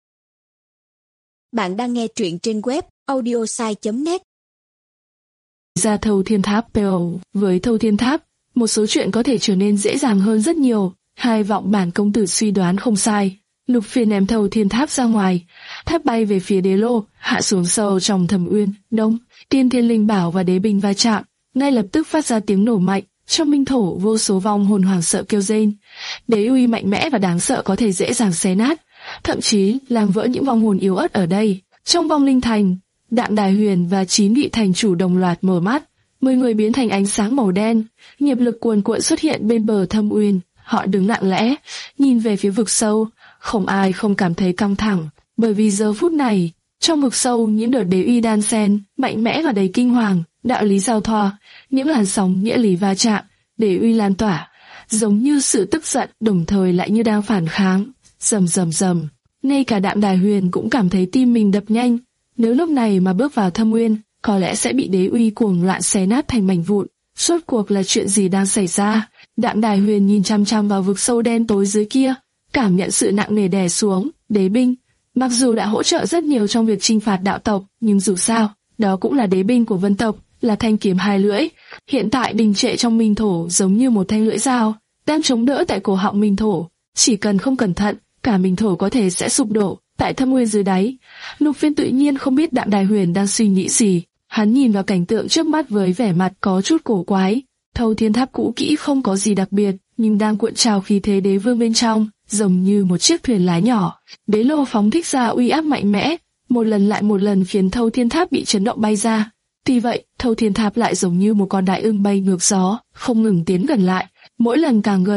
Bạn đang nghe truyện trên web audiosai chấm net. Ra Thâu Thiên Tháp pê o. Với Thâu Thiên Tháp, một số chuyện có thể trở nên dễ dàng hơn rất nhiều. Hai vọng bản công tử suy đoán không sai. Lục Phiên ném Thâu Thiên Tháp ra ngoài, tháp bay về phía đế lô, hạ xuống sâu trong Thâm Uyên. Đông, Tiên Thiên Linh Bảo và đế binh va chạm, ngay lập tức phát ra tiếng nổ mạnh. Trong minh thổ, vô số vong hồn hoảng sợ kêu rên. Đế uy mạnh mẽ và đáng sợ có thể dễ dàng xé nát, thậm chí làm vỡ những vong hồn yếu ớt ở đây. Trong vong linh thành, Đạm Đài Huyền và chín vị thành chủ đồng loạt mở mắt. Mười người biến thành ánh sáng màu đen, nghiệp lực cuồn cuộn xuất hiện bên bờ Thâm Uyên. Họ đứng lặng lẽ, nhìn về phía vực sâu. Không ai không cảm thấy căng thẳng, bởi vì giờ phút này, trong vực sâu những đợt đế uy đan xen, mạnh mẽ và đầy kinh hoàng, đạo lý giao thoa, những làn sóng nghĩa lý va chạm, đế uy lan tỏa, giống như sự tức giận, đồng thời lại như đang phản kháng. Rầm rầm rầm, ngay cả Đạm Đài Huyền cũng cảm thấy tim mình đập nhanh. Nếu lúc này mà bước vào Thâm Uyên, có lẽ sẽ bị đế uy cuồng loạn xé nát thành mảnh vụn. Rốt cuộc là chuyện gì đang xảy ra? Đạm Đài Huyền nhìn chăm chăm vào vực sâu đen tối dưới kia, cảm nhận sự nặng nề đè xuống. Đế binh, mặc dù đã hỗ trợ rất nhiều trong việc chinh phạt đạo tộc, nhưng dù sao, đó cũng là đế binh của Vân tộc, là thanh kiếm hai lưỡi. Hiện tại đình trệ trong minh thổ giống như một thanh lưỡi dao, đang chống đỡ tại cổ họng minh thổ. Chỉ cần không cẩn thận, cả minh thổ có thể sẽ sụp đổ. Tại Thâm Uyên dưới đáy, Lục Phiên tự nhiên không biết Đạm Đài Huyền đang suy nghĩ gì. Hắn nhìn vào cảnh tượng trước mắt với vẻ mặt có chút cổ quái. Thâu Thiên Tháp cũ kỹ không có gì đặc biệt, nhưng đang cuộn trào khí thế đế vương bên trong, giống như một chiếc thuyền lái nhỏ. Đế lô phóng thích ra uy áp mạnh mẽ, một lần lại một lần khiến Thâu Thiên Tháp bị chấn động bay ra. Tuy vậy, Thâu Thiên Tháp lại giống như một con đại ưng bay ngược gió, không ngừng tiến gần lại. Mỗi lần càng gần,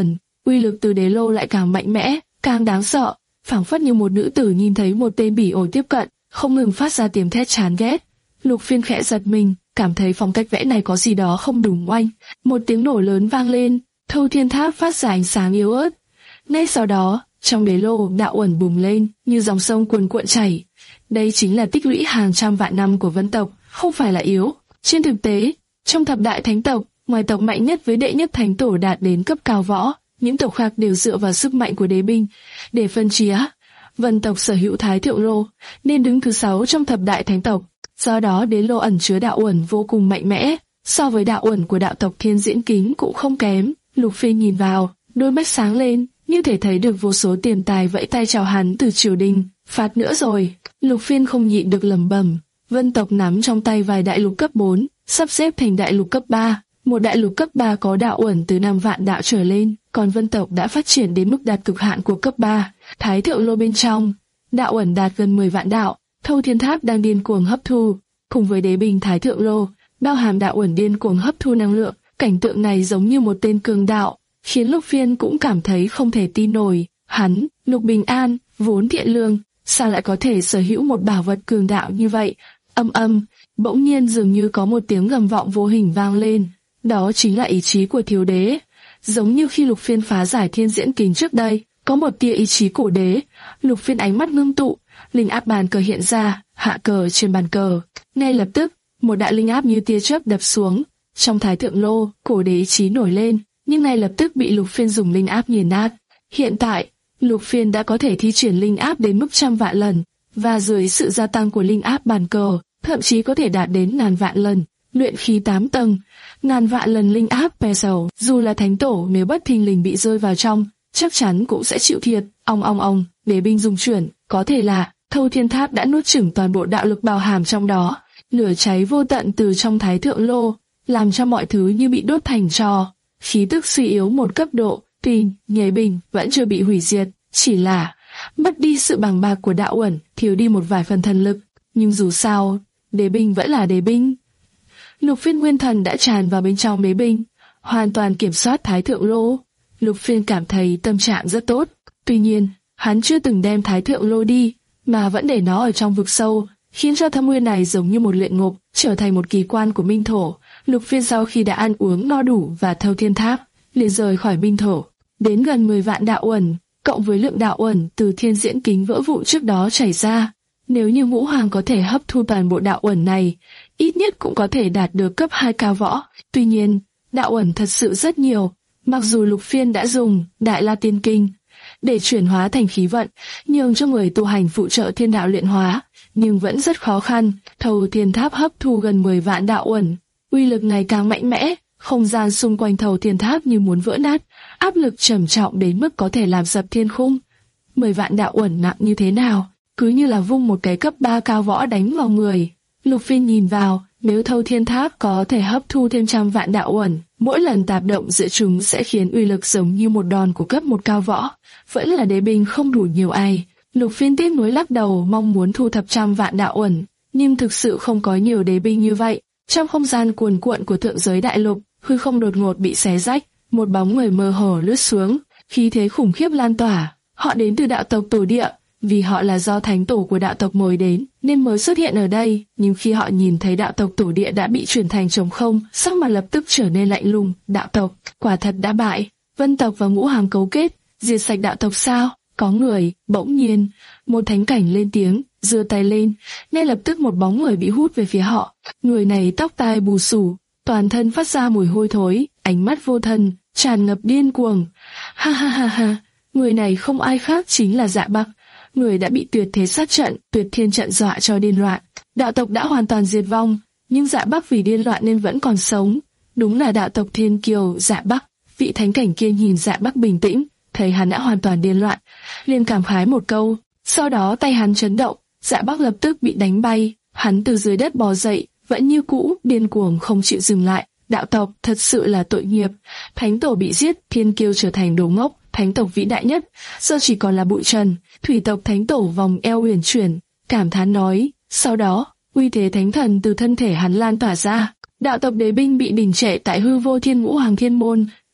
uy lực từ đế lô lại càng mạnh mẽ, càng đáng sợ, phảng phất như một nữ tử nhìn thấy một tên bỉ ổi tiếp cận, không ngừng phát ra tiếng thét chán ghét. Lục Phiên khẽ giật mình, cảm thấy phong cách vẽ này có gì đó không đúng oanh. Một tiếng nổ lớn vang lên, Thâu Thiên Tháp phát ra ánh sáng yếu ớt. Ngay sau đó, trong đế lô đạo uẩn bùng lên, như dòng sông cuồn cuộn chảy. Đây chính là tích lũy hàng trăm vạn năm của Vân tộc, không phải là yếu. Trên thực tế, trong thập đại thánh tộc, ngoài tộc mạnh nhất với đệ nhất thánh tổ đạt đến cấp cao võ, những tộc khác đều dựa vào sức mạnh của đế binh để phân chia. Vân tộc sở hữu Thái Thượng Lô, nên đứng thứ sáu trong thập đại thánh tộc. Do đó đế lô ẩn chứa đạo uẩn vô cùng mạnh mẽ, so với đạo uẩn của đạo tộc Thiên Diễn Kính cũng không kém. Lục Phiên nhìn vào, đôi mắt sáng lên, như thể thấy được vô số tiền tài vẫy tay chào hắn từ triều đình. Phạt nữa rồi. Lục Phiên không nhịn được lẩm bẩm. Vân tộc nắm trong tay vài đại lục cấp bốn, sắp xếp thành đại lục cấp ba. Một đại lục cấp ba có đạo uẩn từ năm vạn đạo trở lên, còn Vân tộc đã phát triển đến mức đạt cực hạn của cấp ba. Thái Thượng Lô bên trong, đạo uẩn đạt gần mười vạn đạo. Thâu Thiên Tháp đang điên cuồng hấp thu, cùng với đế binh Thái Thượng Lô, bao hàm đạo uẩn điên cuồng hấp thu năng lượng. Cảnh tượng này giống như một tên cường đạo, khiến Lục Phiên cũng cảm thấy không thể tin nổi. Hắn, Lục Bình An, vốn thiện lương, sao lại có thể sở hữu một bảo vật cường đạo như vậy? Âm âm, bỗng nhiên dường như có một tiếng gầm vọng vô hình vang lên. Đó chính là ý chí của thiếu đế. Giống như khi Lục Phiên phá giải Thiên Diễn Kính trước đây, có một tia ý chí cổ đế. Lục Phiên ánh mắt ngưng tụ, linh áp bàn cờ hiện ra, hạ cờ trên bàn cờ. Ngay lập tức, một đại linh áp như tia chớp đập xuống. Trong Thái Thượng Lô, cổ đế ý chí nổi lên, nhưng ngay lập tức bị Lục Phiên dùng linh áp nghiền nát. Hiện tại, Lục Phiên đã có thể thi triển linh áp đến mức trăm vạn lần, và dưới sự gia tăng của linh áp bàn cờ, thậm chí có thể đạt đến ngàn vạn lần. Luyện khí tám tầng, ngàn vạn lần linh áp bè sầu, dù là thánh tổ nếu bất thình lình bị rơi vào trong, chắc chắn cũng sẽ chịu thiệt. Ong ong ong, đế binh dùng chuyển, có thể là Thâu Thiên Tháp đã nuốt chửng toàn bộ đạo lực bao hàm trong đó. Lửa cháy vô tận từ trong Thái Thượng Lô, làm cho mọi thứ như bị đốt thành tro. Khí tức suy yếu một cấp độ, tuy nghề binh vẫn chưa bị hủy diệt, chỉ là mất đi sự bằng bạc của đạo uẩn, thiếu đi một vài phần thần lực. Nhưng dù sao, đế binh vẫn là đế binh. Lục Phiên nguyên thần đã tràn vào bên trong đế binh, hoàn toàn kiểm soát Thái Thượng Lô. Lục Phiên cảm thấy tâm trạng rất tốt. Tuy nhiên, hắn chưa từng đem Thái Thượng Lô đi, mà vẫn để nó ở trong vực sâu, khiến cho thâm nguyên này giống như một luyện ngục, trở thành một kỳ quan của Minh Thổ. Lục Phiên sau khi đã ăn uống no đủ và Thâu Thiên Tháp, liền rời khỏi Minh Thổ, đến gần mười vạn đạo uẩn, cộng với lượng đạo uẩn từ Thiên Diễn Kính vỡ vụn trước đó chảy ra. Nếu như Ngũ Hoàng có thể hấp thu toàn bộ đạo uẩn này, ít nhất cũng có thể đạt được cấp hai cao võ. Tuy nhiên, đạo uẩn thật sự rất nhiều. Mặc dù Lục Phiên đã dùng Đại La Tiên Kinh để chuyển hóa thành khí vận, nhường cho người tu hành phụ trợ thiên đạo luyện hóa, nhưng vẫn rất khó khăn. Thâu Thiên Tháp hấp thu gần mười vạn đạo uẩn, uy lực ngày càng mạnh mẽ, không gian xung quanh Thâu Thiên Tháp như muốn vỡ nát, áp lực trầm trọng đến mức có thể làm sập thiên khung. Mười vạn đạo uẩn nặng như thế nào, cứ như là vung một cái cấp ba cao võ đánh vào người. Lục Phiên nhìn vào, nếu Thâu Thiên Tháp có thể hấp thu thêm trăm vạn đạo uẩn, mỗi lần tạp động giữa chúng sẽ khiến uy lực giống như một đòn của cấp một cao võ. Vẫn là đế binh không đủ nhiều ai. Lục Phiên tiếc nuối lắc đầu, mong muốn thu thập trăm vạn đạo uẩn, nhưng thực sự không có nhiều đế binh như vậy. Trong không gian cuồn cuộn của thượng giới đại lục, hư không đột ngột bị xé rách, một bóng người mơ hồ lướt xuống, khí thế khủng khiếp lan tỏa. Họ đến từ đạo tộc Tổ Địa, vì họ là do thánh tổ của đạo tộc mời đến nên mới xuất hiện ở đây. Nhưng khi họ nhìn thấy đạo tộc Tổ Địa đã bị chuyển thành trống không, sắc mặt lập tức trở nên lạnh lùng. Đạo tộc quả thật đã bại. Vân tộc và Ngũ Hoàng cấu kết diệt sạch đạo tộc sao? Có người. Bỗng nhiên một thánh cảnh lên tiếng, giơ tay lên, ngay lập tức một bóng người bị hút về phía họ. Người này tóc tai bù xù, toàn thân phát ra mùi hôi thối, ánh mắt vô thần, tràn ngập điên cuồng. Ha ha ha ha, người này không ai khác chính là Dạ Bắc, người đã bị tuyệt thế sát trận, tuyệt thiên trận dọa cho điên loạn. Đạo tộc đã hoàn toàn diệt vong, nhưng Dạ Bắc vì điên loạn nên vẫn còn sống. Đúng là đạo tộc thiên kiều Dạ Bắc. Vị thánh cảnh kia nhìn Dạ Bắc bình tĩnh, thấy hắn đã hoàn toàn điên loạn, liền cảm khái một câu. Sau đó tay hắn chấn động, Dạ Bắc lập tức bị đánh bay. Hắn từ dưới đất bò dậy, vẫn như cũ, điên cuồng không chịu dừng lại. Đạo tộc thật sự là tội nghiệp. Thánh tổ bị giết, thiên kiêu trở thành đồ ngốc. Thánh tộc vĩ đại nhất giờ chỉ còn là bụi trần. Thủy tộc thánh tổ vòng eo uyển chuyển, cảm thán nói. Sau đó, uy thế thánh thần từ thân thể hắn lan tỏa ra. Đạo tộc đế binh bị đình trệ tại hư vô thiên ngũ hoàng thiên môn.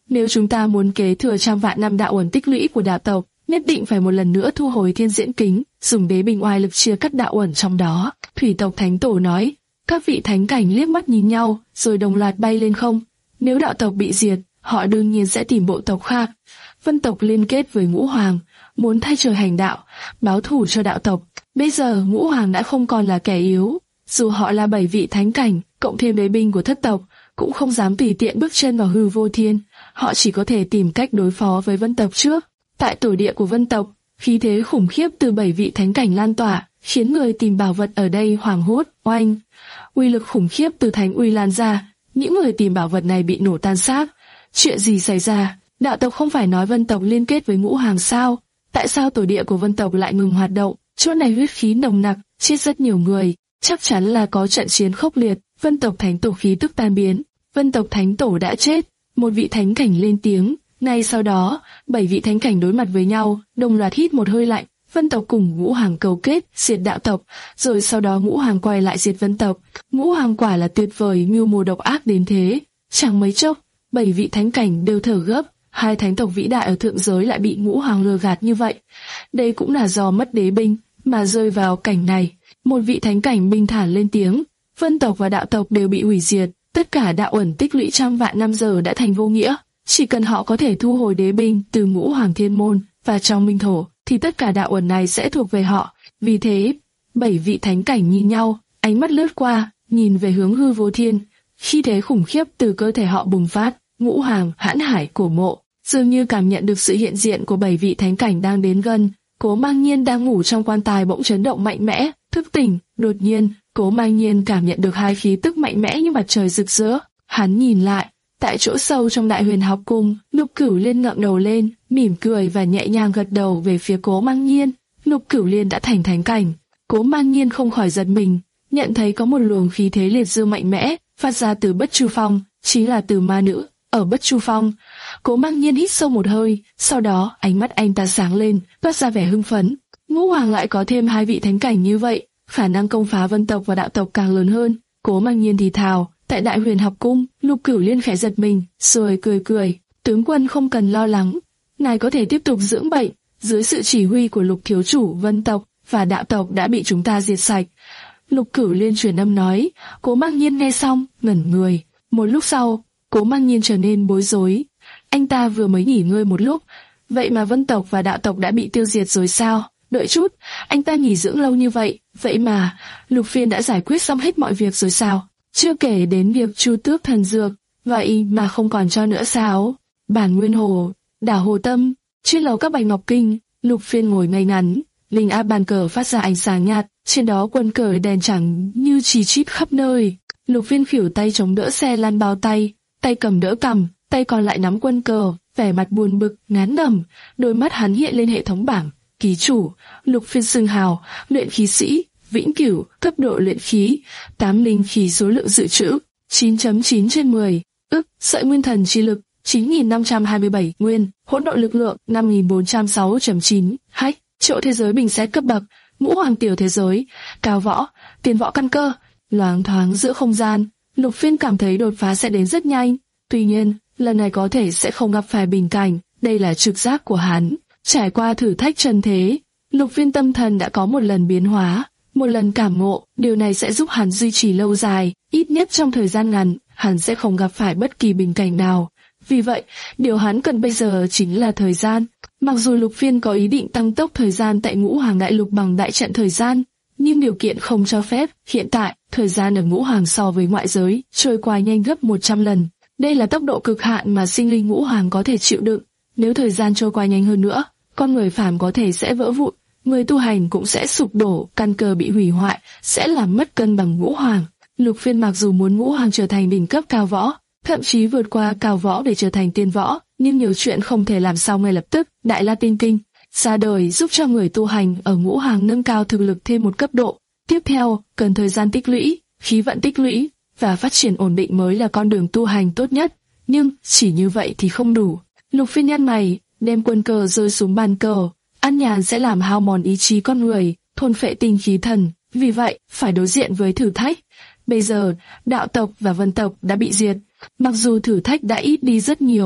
Nếu chúng ta muốn kế thừa trăm vạn năm đạo uẩn tích lũy của đạo tộc, nhất định phải một lần nữa thu hồi thiên diễn kính, dùng đế bình oai lực chia cắt đạo uẩn trong đó. Thủy tộc thánh tổ nói. Các vị thánh cảnh liếc mắt nhìn nhau, rồi đồng loạt bay lên không. Nếu đạo tộc bị diệt, họ đương nhiên sẽ tìm bộ tộc khác. Vân tộc liên kết với Ngũ Hoàng, muốn thay trời hành đạo, báo thù cho đạo tộc. Bây giờ Ngũ Hoàng đã không còn là kẻ yếu, dù họ là bảy vị thánh cảnh, cộng thêm đế binh của thất tộc, cũng không dám tùy tiện bước chân vào hư vô thiên. Họ chỉ có thể tìm cách đối phó với Vân tộc trước. Tại tổ địa của Vân tộc, khí thế khủng khiếp từ bảy vị thánh cảnh lan tỏa, khiến người tìm bảo vật ở đây hoảng hốt. Oanh! Uy lực khủng khiếp từ thánh uy lan ra, những người tìm bảo vật này bị nổ tan xác. Chuyện gì xảy ra? Đạo tộc không phải nói Vân tộc liên kết với Ngũ Hoàng sao? Tại sao tổ địa của Vân tộc lại ngừng hoạt động? Chỗ này huyết khí nồng nặc, chết rất nhiều người, chắc chắn là có trận chiến khốc liệt. Vân tộc thánh tổ khí tức tan biến. Vân tộc thánh tổ đã chết. Một vị thánh cảnh lên tiếng. Ngay sau đó, bảy vị thánh cảnh đối mặt với nhau, đồng loạt hít một hơi lạnh. Vân tộc cùng Ngũ Hoàng cầu kết, diệt đạo tộc, rồi sau đó Ngũ Hoàng quay lại diệt Vân tộc. Ngũ Hoàng quả là tuyệt vời, mưu mô độc ác đến thế. Chẳng mấy chốc, bảy vị thánh cảnh đều thở gấp. Hai thánh tộc vĩ đại ở thượng giới lại bị Ngũ Hoàng lừa gạt như vậy. Đây cũng là do mất đế binh mà rơi vào cảnh này. Một vị thánh cảnh bình thản lên tiếng. Vân tộc và đạo tộc đều bị hủy diệt. Tất cả đạo uẩn tích lũy trăm vạn năm giờ đã thành vô nghĩa. Chỉ cần họ có thể thu hồi đế binh từ Ngũ Hoàng thiên môn và trong minh thổ, thì tất cả đạo uẩn này sẽ thuộc về họ. Vì thế, bảy vị thánh cảnh nhìn nhau, ánh mắt lướt qua, nhìn về hướng hư vô thiên. Khi thế khủng khiếp từ cơ thể họ bùng phát, Ngũ Hoàng, Hãn Hải, Cổ Mộ dường như cảm nhận được sự hiện diện của bảy vị thánh cảnh đang đến gần. Cố Mang Nhiên đang ngủ trong quan tài bỗng chấn động mạnh mẽ, thức tỉnh. Đột nhiên, Cố Mang Nhiên cảm nhận được hai khí tức mạnh mẽ như mặt trời rực rỡ. Hắn nhìn lại, tại chỗ sâu trong Đại Huyền Học Cung, Lục Cửu Liên ngẩng đầu lên, mỉm cười và nhẹ nhàng gật đầu về phía Cố Mang Nhiên. Lục Cửu Liên đã thành thánh cảnh. Cố Mang Nhiên không khỏi giật mình, nhận thấy có một luồng khí thế liệt dương mạnh mẽ phát ra từ Bất Chu Phong, chính là từ ma nữ ở Bất Chu Phong. Cố Mang Nhiên hít sâu một hơi, sau đó ánh mắt anh ta sáng lên, toát ra vẻ hưng phấn. Ngũ Hoàng lại có thêm hai vị thánh cảnh như vậy, khả năng công phá Vân tộc và đạo tộc càng lớn hơn. Cố Mang Nhiên thì thào. Tại Đại Huyền Học Cung, Lục Cửu Liên khẽ giật mình, rồi cười cười. Tướng quân không cần lo lắng, ngài có thể tiếp tục dưỡng bệnh. Dưới sự chỉ huy của Lục thiếu chủ, Vân tộc và đạo tộc đã bị chúng ta diệt sạch. Lục Cửu Liên truyền âm nói. Cố Mang Nhiên nghe xong, ngẩn người. Một lúc sau, Cố Mang Nhiên trở nên bối rối. Anh ta vừa mới nghỉ ngơi một lúc, vậy mà Vân tộc và đạo tộc đã bị tiêu diệt rồi sao? Đợi chút, anh ta nghỉ dưỡng lâu như vậy, vậy mà Lục Phiên đã giải quyết xong hết mọi việc rồi sao? Chưa kể đến việc Chu Tước thần dược, vậy mà không còn cho nữa sao? Bản Nguyên Hồ, đảo Hồ Tâm, trên lầu các Bạch Ngọc Kinh, Lục Phiên ngồi ngay ngắn, linh áp bàn cờ phát ra ánh sáng nhạt, trên đó quân cờ đèn trắng như chì chít khắp nơi. Lục Phiên khỉu tay chống đỡ xe lăn bao tay, tay cầm đỡ cằm, tay còn lại nắm quân cờ, vẻ mặt buồn bực, ngán ngẩm, đôi mắt hắn hiện lên hệ thống bảng. Ký chủ, Lục Phiên xưng hào, luyện khí sĩ, vĩnh cửu, cấp độ luyện khí, tám linh khí số lượng dự trữ, chín chấm chín trên mười, ức, sợi nguyên thần chi lực, chín nghìn năm trăm hai mươi bảy nguyên, hỗn độn lực lượng, năm nghìn bốn trăm sáu chấm chín, hách, chỗ thế giới bình xét cấp bậc, Ngũ Hoàng tiểu thế giới, cao võ, tiền võ căn cơ, loáng thoáng giữa không gian. Lục Phiên cảm thấy đột phá sẽ đến rất nhanh, tuy nhiên, lần này có thể sẽ không gặp phải bình cảnh, đây là trực giác của hắn. Trải qua thử thách trần thế, Lục Phiên tâm thần đã có một lần biến hóa, một lần cảm ngộ, điều này sẽ giúp hắn duy trì lâu dài, ít nhất trong thời gian ngắn, hắn sẽ không gặp phải bất kỳ bình cảnh nào. Vì vậy, điều hắn cần bây giờ chính là thời gian. Mặc dù Lục Phiên có ý định tăng tốc thời gian tại Ngũ Hoàng Đại Lục bằng đại trận thời gian, nhưng điều kiện không cho phép. Hiện tại, thời gian ở Ngũ Hoàng so với ngoại giới trôi qua nhanh gấp một trăm lần. Đây là tốc độ cực hạn mà sinh linh Ngũ Hoàng có thể chịu đựng. Nếu thời gian trôi qua nhanh hơn nữa, con người phàm có thể sẽ vỡ vụn, người tu hành cũng sẽ sụp đổ, căn cơ bị hủy hoại, sẽ làm mất cân bằng Ngũ Hoàng. Lục Phiên mặc dù muốn Ngũ Hoàng trở thành đỉnh cấp cao võ, thậm chí vượt qua cao võ để trở thành tiên võ, nhưng nhiều chuyện không thể làm xong ngay lập tức. Đại La Tinh Kinh ra đời giúp cho người tu hành ở Ngũ Hoàng nâng cao thực lực thêm một cấp độ. Tiếp theo, cần thời gian tích lũy, khí vận tích lũy và phát triển ổn định mới là con đường tu hành tốt nhất. Nhưng chỉ như vậy thì không đủ. Lục Phiên nhăn mày, đem quân cờ rơi xuống bàn cờ. Ăn nhàn sẽ làm hao mòn ý chí con người, thôn phệ tinh khí thần. Vì vậy, phải đối diện với thử thách. Bây giờ, đạo tộc và Vân tộc đã bị diệt. Mặc dù thử thách đã ít đi rất nhiều,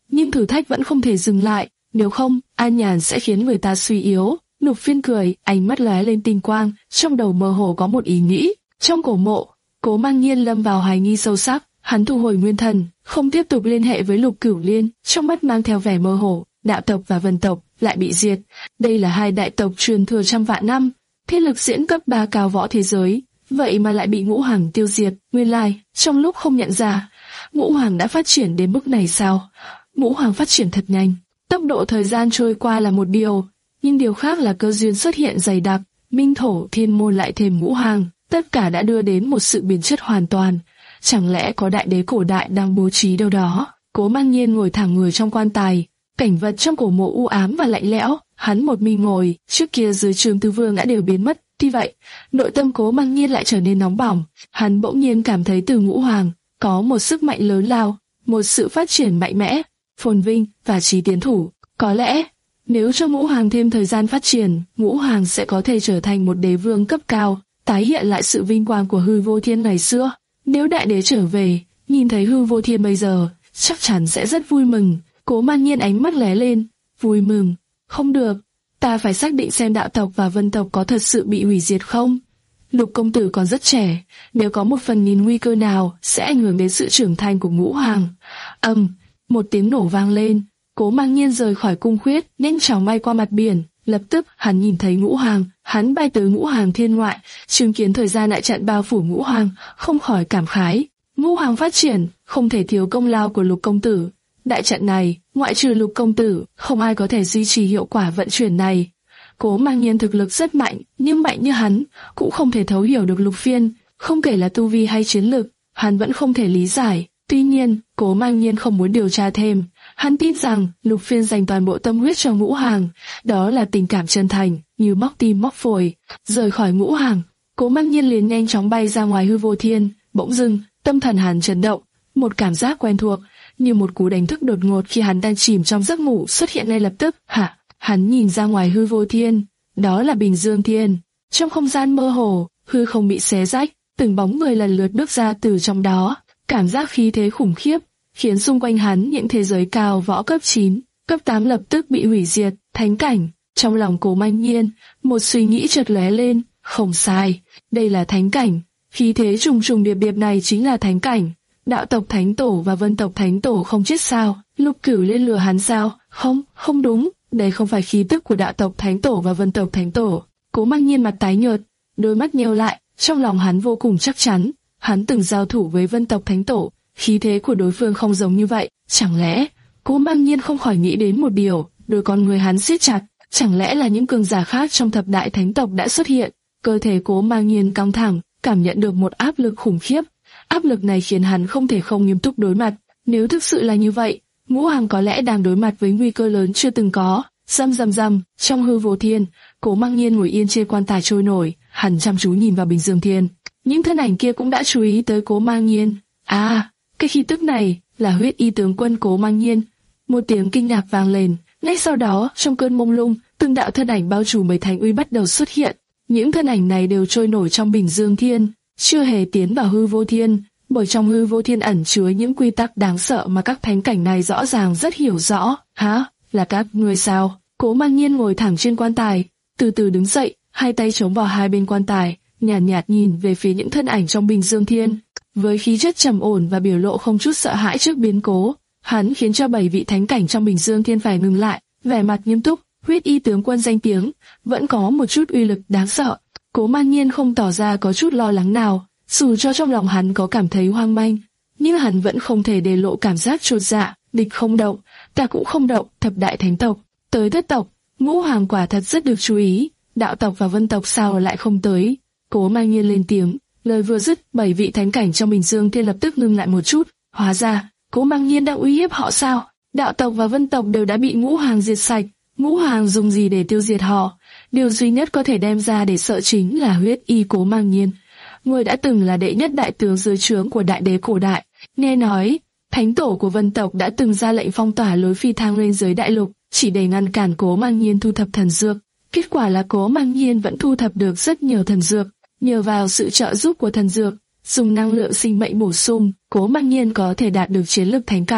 nhưng thử thách vẫn không thể dừng lại, nếu không, an nhàn sẽ khiến người ta suy yếu. Lục Phiên cười, ánh mắt lóe lên tinh quang, trong đầu mơ hồ có một ý nghĩ. Trong cổ mộ, Cố Mang Nhiên lâm vào hoài nghi sâu sắc, hắn thu hồi nguyên thần, không tiếp tục liên hệ với Lục Cửu Liên, trong mắt mang theo vẻ mơ hồ. Đạo tộc và Vân tộc lại bị diệt, đây là hai đại tộc truyền thừa trăm vạn năm, thế lực diễn cấp ba cao võ thế giới, vậy mà lại bị Ngũ Hoàng tiêu diệt. Nguyên lai, trong lúc không nhận ra, Ngũ Hoàng đã phát triển đến mức này sao? Ngũ Hoàng phát triển thật nhanh, tốc độ thời gian trôi qua là một điều, nhưng điều khác là cơ duyên xuất hiện dày đặc, Minh Thổ Thiên Môn lại thêm Ngũ Hoàng, tất cả đã đưa đến một sự biến chất hoàn toàn. Chẳng lẽ có đại đế cổ đại đang bố trí đâu đó? Cố Mang Nhiên ngồi thẳng người trong quan tài, cảnh vật trong cổ mộ u ám và lạnh lẽo, hắn một mình ngồi, trước kia dưới Trường Tư Vương đã đều biến mất, tuy vậy, nội tâm Cố Mang Nhiên lại trở nên nóng bỏng, hắn bỗng nhiên cảm thấy từ Ngũ Hoàng có một sức mạnh lớn lao, một sự phát triển mạnh mẽ, phồn vinh và trí tiến thủ. Có lẽ, nếu cho Ngũ Hoàng thêm thời gian phát triển, Ngũ Hoàng sẽ có thể trở thành một đế vương cấp cao, tái hiện lại sự vinh quang của Hư Vô Thiên ngày xưa. Nếu đại đế trở về, nhìn thấy Hư Vô Thiên bây giờ, chắc chắn sẽ rất vui mừng. Cố Mang Nhiên ánh mắt lóe lên, vui mừng. Không được, ta phải xác định xem đạo tộc và Vân tộc có thật sự bị hủy diệt không. Lục công tử còn rất trẻ, nếu có một phần nghìn nguy cơ nào sẽ ảnh hưởng đến sự trưởng thành của Ngũ Hoàng. Ầm, một tiếng nổ vang lên, Cố Mang Nhiên rời khỏi cung khuyết, nhanh chóng bay qua mặt biển. Lập tức hắn nhìn thấy Ngũ Hoàng, hắn bay tới Ngũ Hoàng thiên ngoại, chứng kiến thời gian đại trận bao phủ Ngũ Hoàng, không khỏi cảm khái. Ngũ Hoàng phát triển, không thể thiếu công lao của Lục công tử. Đại trận này, ngoại trừ Lục công tử, không ai có thể duy trì hiệu quả vận chuyển này. Cố Mang Nhiên thực lực rất mạnh, nhưng mạnh như hắn, cũng không thể thấu hiểu được Lục Phiên, không kể là tu vi hay chiến lực, hắn vẫn không thể lý giải. Tuy nhiên, Cố Mang Nhiên không muốn điều tra thêm, hắn tin rằng Lục Phiên dành toàn bộ tâm huyết cho Ngũ Hoàng, đó là tình cảm chân thành, như móc tim móc phổi. Rời khỏi Ngũ Hoàng, Cố Mang Nhiên liền nhanh chóng bay ra ngoài Hư Vô Thiên, bỗng dưng, tâm thần hắn chấn động, một cảm giác quen thuộc, như một cú đánh thức đột ngột khi hắn đang chìm trong giấc ngủ xuất hiện ngay lập tức. Hả? Hắn nhìn ra ngoài Hư Vô Thiên, đó là Bình Dương Thiên. Trong không gian mơ hồ, hư không bị xé rách, từng bóng người lần lượt bước ra từ trong đó, cảm giác khí thế khủng khiếp, khiến xung quanh hắn những thế giới cao võ cấp chín, cấp tám lập tức bị hủy diệt, thánh cảnh. Trong lòng Cố Mang Nhiên, một suy nghĩ chợt lóe lên, không sai, đây là thánh cảnh, khí thế trùng trùng điệp điệp này chính là thánh cảnh. Đạo tộc Thánh Tổ và Vân tộc Thánh Tổ không chết sao? Lục Cửu Liên lừa hắn sao? Không, không đúng, đây không phải khí tức của đạo tộc Thánh Tổ và Vân tộc Thánh Tổ. Cố Mang Nhiên mặt tái nhợt, đôi mắt nheo lại, trong lòng hắn vô cùng chắc chắn, hắn từng giao thủ với Vân tộc Thánh Tổ, khí thế của đối phương không giống như vậy. Chẳng lẽ? Cố Mang Nhiên không khỏi nghĩ đến một điều, đôi con người hắn siết chặt, chẳng lẽ là những cường giả khác trong thập đại thánh tộc đã xuất hiện? Cơ thể Cố Mang Nhiên căng thẳng, cảm nhận được một áp lực khủng khiếp. Áp lực này khiến hắn không thể không nghiêm túc đối mặt. Nếu thực sự là như vậy, Ngũ Hoàng có lẽ đang đối mặt với nguy cơ lớn chưa từng có. Rầm rầm rầm, trong Hư Vô Thiên, Cố Mang Nhiên ngồi yên trên quan tài trôi nổi, hắn chăm chú nhìn vào Bình Dương Thiên. Những thân ảnh kia cũng đã chú ý tới Cố Mang Nhiên. À, cái khí tức này là huyết y tướng quân Cố Mang Nhiên. Một tiếng kinh ngạc vang lên. Ngay sau đó, trong cơn mông lung, từng đạo thân ảnh bao trùm bởi thánh uy bắt đầu xuất hiện. Những thân ảnh này đều trôi nổi trong Bình Dương Thiên, chưa hề tiến vào Hư Vô Thiên, bởi trong Hư Vô Thiên ẩn chứa những quy tắc đáng sợ mà các thánh cảnh này rõ ràng rất hiểu rõ. Hả? Là các người sao? Cố Mang Nhiên ngồi thẳng trên quan tài, từ từ đứng dậy, hai tay chống vào hai bên quan tài, nhàn nhạt, nhạt nhìn về phía những thân ảnh trong Bình Dương Thiên. Với khí chất trầm ổn và biểu lộ không chút sợ hãi trước biến cố, hắn khiến cho bảy vị thánh cảnh trong Bình Dương Thiên phải ngừng lại, vẻ mặt nghiêm túc. Huyết y tướng quân danh tiếng vẫn có một chút uy lực đáng sợ. Cố Mang Nhiên không tỏ ra có chút lo lắng nào, dù cho trong lòng hắn có cảm thấy hoang mang, nhưng hắn vẫn không thể để lộ cảm giác chột dạ. Địch không động, ta cũng không động. Thập đại thánh tộc tới thất tộc, Ngũ Hoàng quả thật rất được chú ý, đạo tộc và Vân tộc sao lại không tới? Cố Mang Nhiên lên tiếng, lời vừa dứt, bảy vị thánh cảnh trong Bình Dương Thiên lập tức ngừng lại một chút. Hóa ra, Cố Mang Nhiên đang uy hiếp họ sao? Đạo tộc và Vân tộc đều đã bị Ngũ Hoàng diệt sạch, Ngũ Hoàng dùng gì để tiêu diệt họ? Điều duy nhất có thể đem ra để sợ chính là huyết y Cố Mang Nhiên, người đã từng là đệ nhất đại tướng dưới trướng của đại đế cổ đại. Nghe nói, thánh tổ của Vân tộc đã từng ra lệnh phong tỏa lối phi thang lên giới đại lục, chỉ để ngăn cản Cố Mang Nhiên thu thập thần dược. Kết quả là Cố Mang Nhiên vẫn thu thập được rất nhiều thần dược. Nhờ vào sự trợ giúp của thần dược, dùng năng lượng sinh mệnh bổ sung, Cố Mang Nhiên có thể đạt được chiến lực thánh cảnh.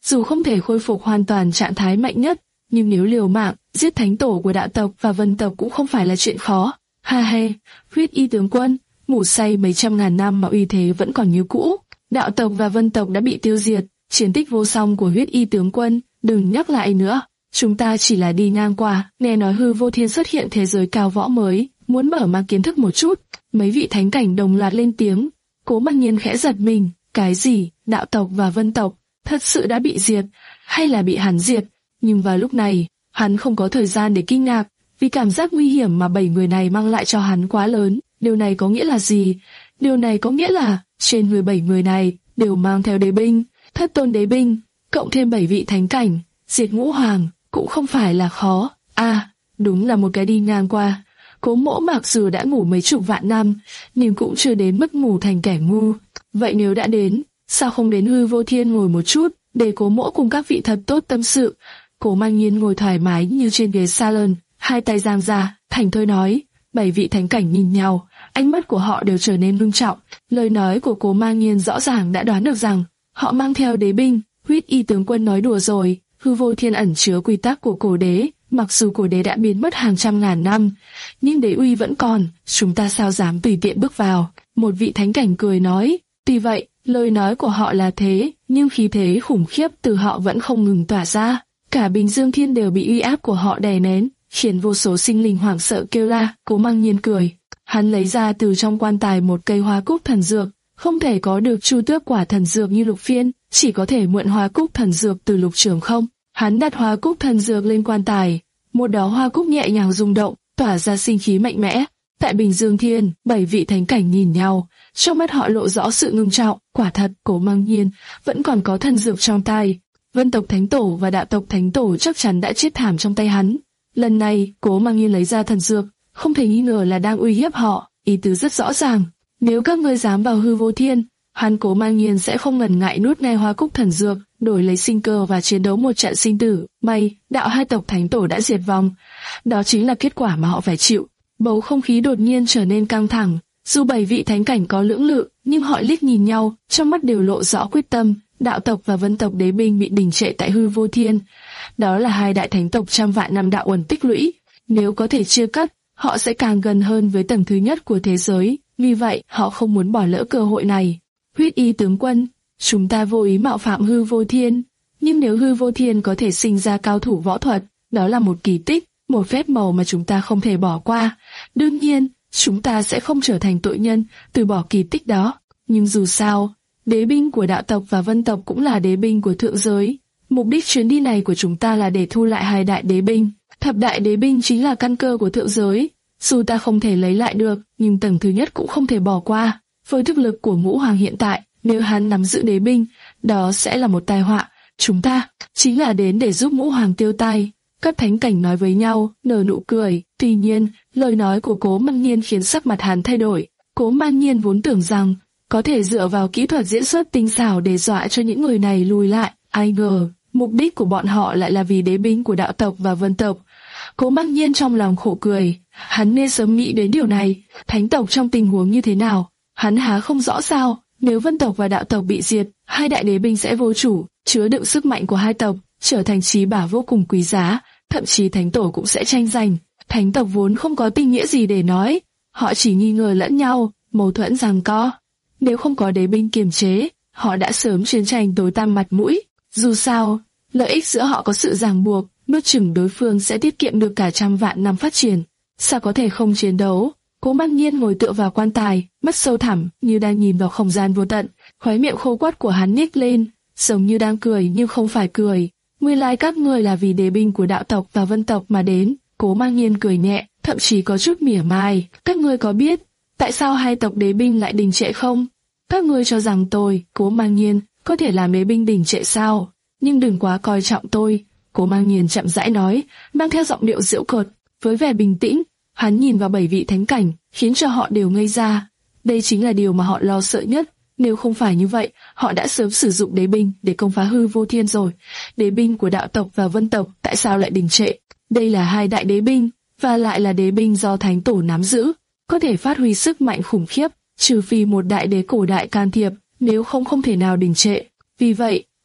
dù không thể khôi phục hoàn toàn trạng thái mạnh nhất, nhưng nếu liều mạng, giết thánh tổ của đạo tộc và vân tộc cũng không phải là chuyện khó. Ha he, huyết y tướng quân, ngủ say mấy trăm ngàn năm mà uy thế vẫn còn như cũ. Đạo tộc và vân tộc đã bị tiêu diệt, chiến tích vô song của huyết y tướng quân, đừng nhắc lại nữa. Chúng ta chỉ là đi ngang qua, nghe nói hư vô thiên xuất hiện thế giới cao võ mới, muốn mở mang kiến thức một chút. Mấy vị thánh cảnh đồng loạt lên tiếng. Cố Mặc Nhiên khẽ giật mình, cái gì, đạo tộc và vân tộc, thật sự đã bị diệt, hay là bị hắn diệt? Nhưng vào lúc này, hắn không có thời gian để kinh ngạc, vì cảm giác nguy hiểm mà bảy người này mang lại cho hắn quá lớn. Điều này có nghĩa là gì? Điều này có nghĩa là, trên người bảy người này, đều mang theo đế binh, thất tôn đế binh, cộng thêm bảy vị thánh cảnh, diệt ngũ hoàng, cũng không phải là khó. À, đúng là một cái đi ngang qua. Cố Mỗ mặc dù đã ngủ mấy chục vạn năm, nhưng cũng chưa đến mức ngủ thành kẻ ngu. Vậy nếu đã đến, sao không đến hư vô thiên ngồi một chút, để Cố Mỗ cùng các vị thật tốt tâm sự? Cố Mang Nhiên ngồi thoải mái như trên ghế salon, hai tay giang ra, thành thơi nói. Bảy vị thánh cảnh nhìn nhau, ánh mắt của họ đều trở nên ngưng trọng. Lời nói của Cố Mang Nhiên rõ ràng đã đoán được rằng họ mang theo đế binh. Huyết y tướng quân nói đùa rồi, hư vô thiên ẩn chứa quy tắc của cổ đế. Mặc dù cổ đế đã biến mất hàng trăm ngàn năm, nhưng đế uy vẫn còn, chúng ta sao dám tùy tiện bước vào? Một vị thánh cảnh cười nói. Tuy vậy, lời nói của họ là thế, nhưng khí thế khủng khiếp từ họ vẫn không ngừng tỏa ra. Cả Bình Dương Thiên đều bị uy áp của họ đè nén, khiến vô số sinh linh hoảng sợ kêu la. Cố Mang Nhiên cười, hắn lấy ra từ trong quan tài một cây hoa cúc thần dược, không thể có được chu tước quả thần dược như Lục Phiên, chỉ có thể mượn hoa cúc thần dược từ Lục Trường Không. Hắn đặt hoa cúc thần dược lên quan tài, một đóa hoa cúc nhẹ nhàng rung động, tỏa ra sinh khí mạnh mẽ. Tại Bình Dương Thiên, bảy vị thánh cảnh nhìn nhau, trong mắt họ lộ rõ sự ngưng trọng. Quả thật, Cố Mang Nhiên vẫn còn có thần dược trong tay. Vân tộc thánh tổ và đạo tộc thánh tổ chắc chắn đã chết thảm trong tay hắn. Lần này, Cố Mang Nhiên lấy ra thần dược, không thể nghi ngờ là đang uy hiếp họ. Ý tứ rất rõ ràng, nếu các ngươi dám vào hư vô thiên, hắn Cố Mang Nhiên sẽ không ngần ngại nuốt ngay hoa cúc thần dược, đổi lấy sinh cơ và chiến đấu một trận sinh tử. May, đạo hai tộc thánh tổ đã diệt vong, đó chính là kết quả mà họ phải chịu. Bầu không khí đột nhiên trở nên căng thẳng. Dù bảy vị thánh cảnh có lưỡng lự, nhưng họ liếc nhìn nhau, trong mắt đều lộ rõ quyết tâm. Đạo tộc và vân tộc đế binh bị đình trệ tại hư vô thiên. Đó là hai đại thánh tộc trăm vạn năm đạo uẩn tích lũy. Nếu có thể chia cắt, họ sẽ càng gần hơn với tầng thứ nhất của thế giới. Vì vậy, họ không muốn bỏ lỡ cơ hội này. Huyết y tướng quân, chúng ta vô ý mạo phạm hư vô thiên. Nhưng nếu hư vô thiên có thể sinh ra cao thủ võ thuật, đó là một kỳ tích, một phép màu mà chúng ta không thể bỏ qua. Đương nhiên, chúng ta sẽ không trở thành tội nhân, từ bỏ kỳ tích đó. Nhưng dù sao, đế binh của đạo tộc và vân tộc cũng là đế binh của thượng giới. Mục đích chuyến đi này của chúng ta là để thu lại hai đại đế binh. Thập đại đế binh chính là căn cơ của thượng giới. Dù ta không thể lấy lại được, nhưng tầng thứ nhất cũng không thể bỏ qua. Với thực lực của ngũ hoàng hiện tại, nếu hắn nắm giữ đế binh, đó sẽ là một tai họa. Chúng ta chính là đến để giúp ngũ hoàng tiêu tai. Các thánh cảnh nói với nhau, nở nụ cười. Tuy nhiên, lời nói của Cố Mang Nhiên khiến sắc mặt hắn thay đổi. Cố Mang Nhiên vốn tưởng rằng có thể dựa vào kỹ thuật diễn xuất tinh xảo để dọa cho những người này lùi lại. Ai ngờ, mục đích của bọn họ lại là vì đế binh của đạo tộc và vân tộc. Cố Mang Nhiên trong lòng khổ cười. Hắn nên sớm nghĩ đến điều này. Thánh tộc trong tình huống như thế nào, hắn há không rõ sao? Nếu vân tộc và đạo tộc bị diệt, hai đại đế binh sẽ vô chủ, chứa đựng sức mạnh của hai tộc, trở thành trí bảo vô cùng quý giá. Thậm chí thánh tổ cũng sẽ tranh giành. Thánh tộc vốn không có tình nghĩa gì để nói, họ chỉ nghi ngờ lẫn nhau, mâu thuẫn giằng co. Nếu không có đế binh kiềm chế, họ đã sớm chiến tranh tối tăm mặt mũi. Dù sao, lợi ích giữa họ có sự ràng buộc, nuốt chửng đối phương sẽ tiết kiệm được cả trăm vạn năm phát triển. Sao có thể không chiến đấu? Cố Mang Nhiên ngồi tựa vào quan tài, mắt sâu thẳm như đang nhìn vào không gian vô tận. Khóe miệng khô quắt của hắn nhếch lên, giống như đang cười nhưng không phải cười. Nguyên lai các ngươi là vì đế binh của đạo tộc và vân tộc mà đến. Cố Mang Nhiên cười nhẹ, thậm chí có chút mỉa mai. Các ngươi có biết tại sao hai tộc đế binh lại đình trệ không? Các ngươi cho rằng tôi, Cố Mang Nhiên, có thể làm đế binh đình trệ sao? Nhưng đừng quá coi trọng tôi. Cố Mang Nhiên chậm rãi nói, mang theo giọng điệu giễu cợt. Với vẻ bình tĩnh, hắn nhìn vào bảy vị thánh cảnh, khiến cho họ đều ngây ra. Đây chính là điều mà họ lo sợ nhất. Nếu không phải như vậy, họ đã sớm sử dụng đế binh để công phá hư vô thiên rồi. Đế binh của đạo tộc và vân tộc tại sao lại đình trệ? Đây là hai đại đế binh, và lại là đế binh do thánh tổ nắm giữ, có thể phát huy sức mạnh khủng khiếp, trừ phi một đại đế cổ đại can thiệp, nếu không không thể nào đình trệ. Vì vậy,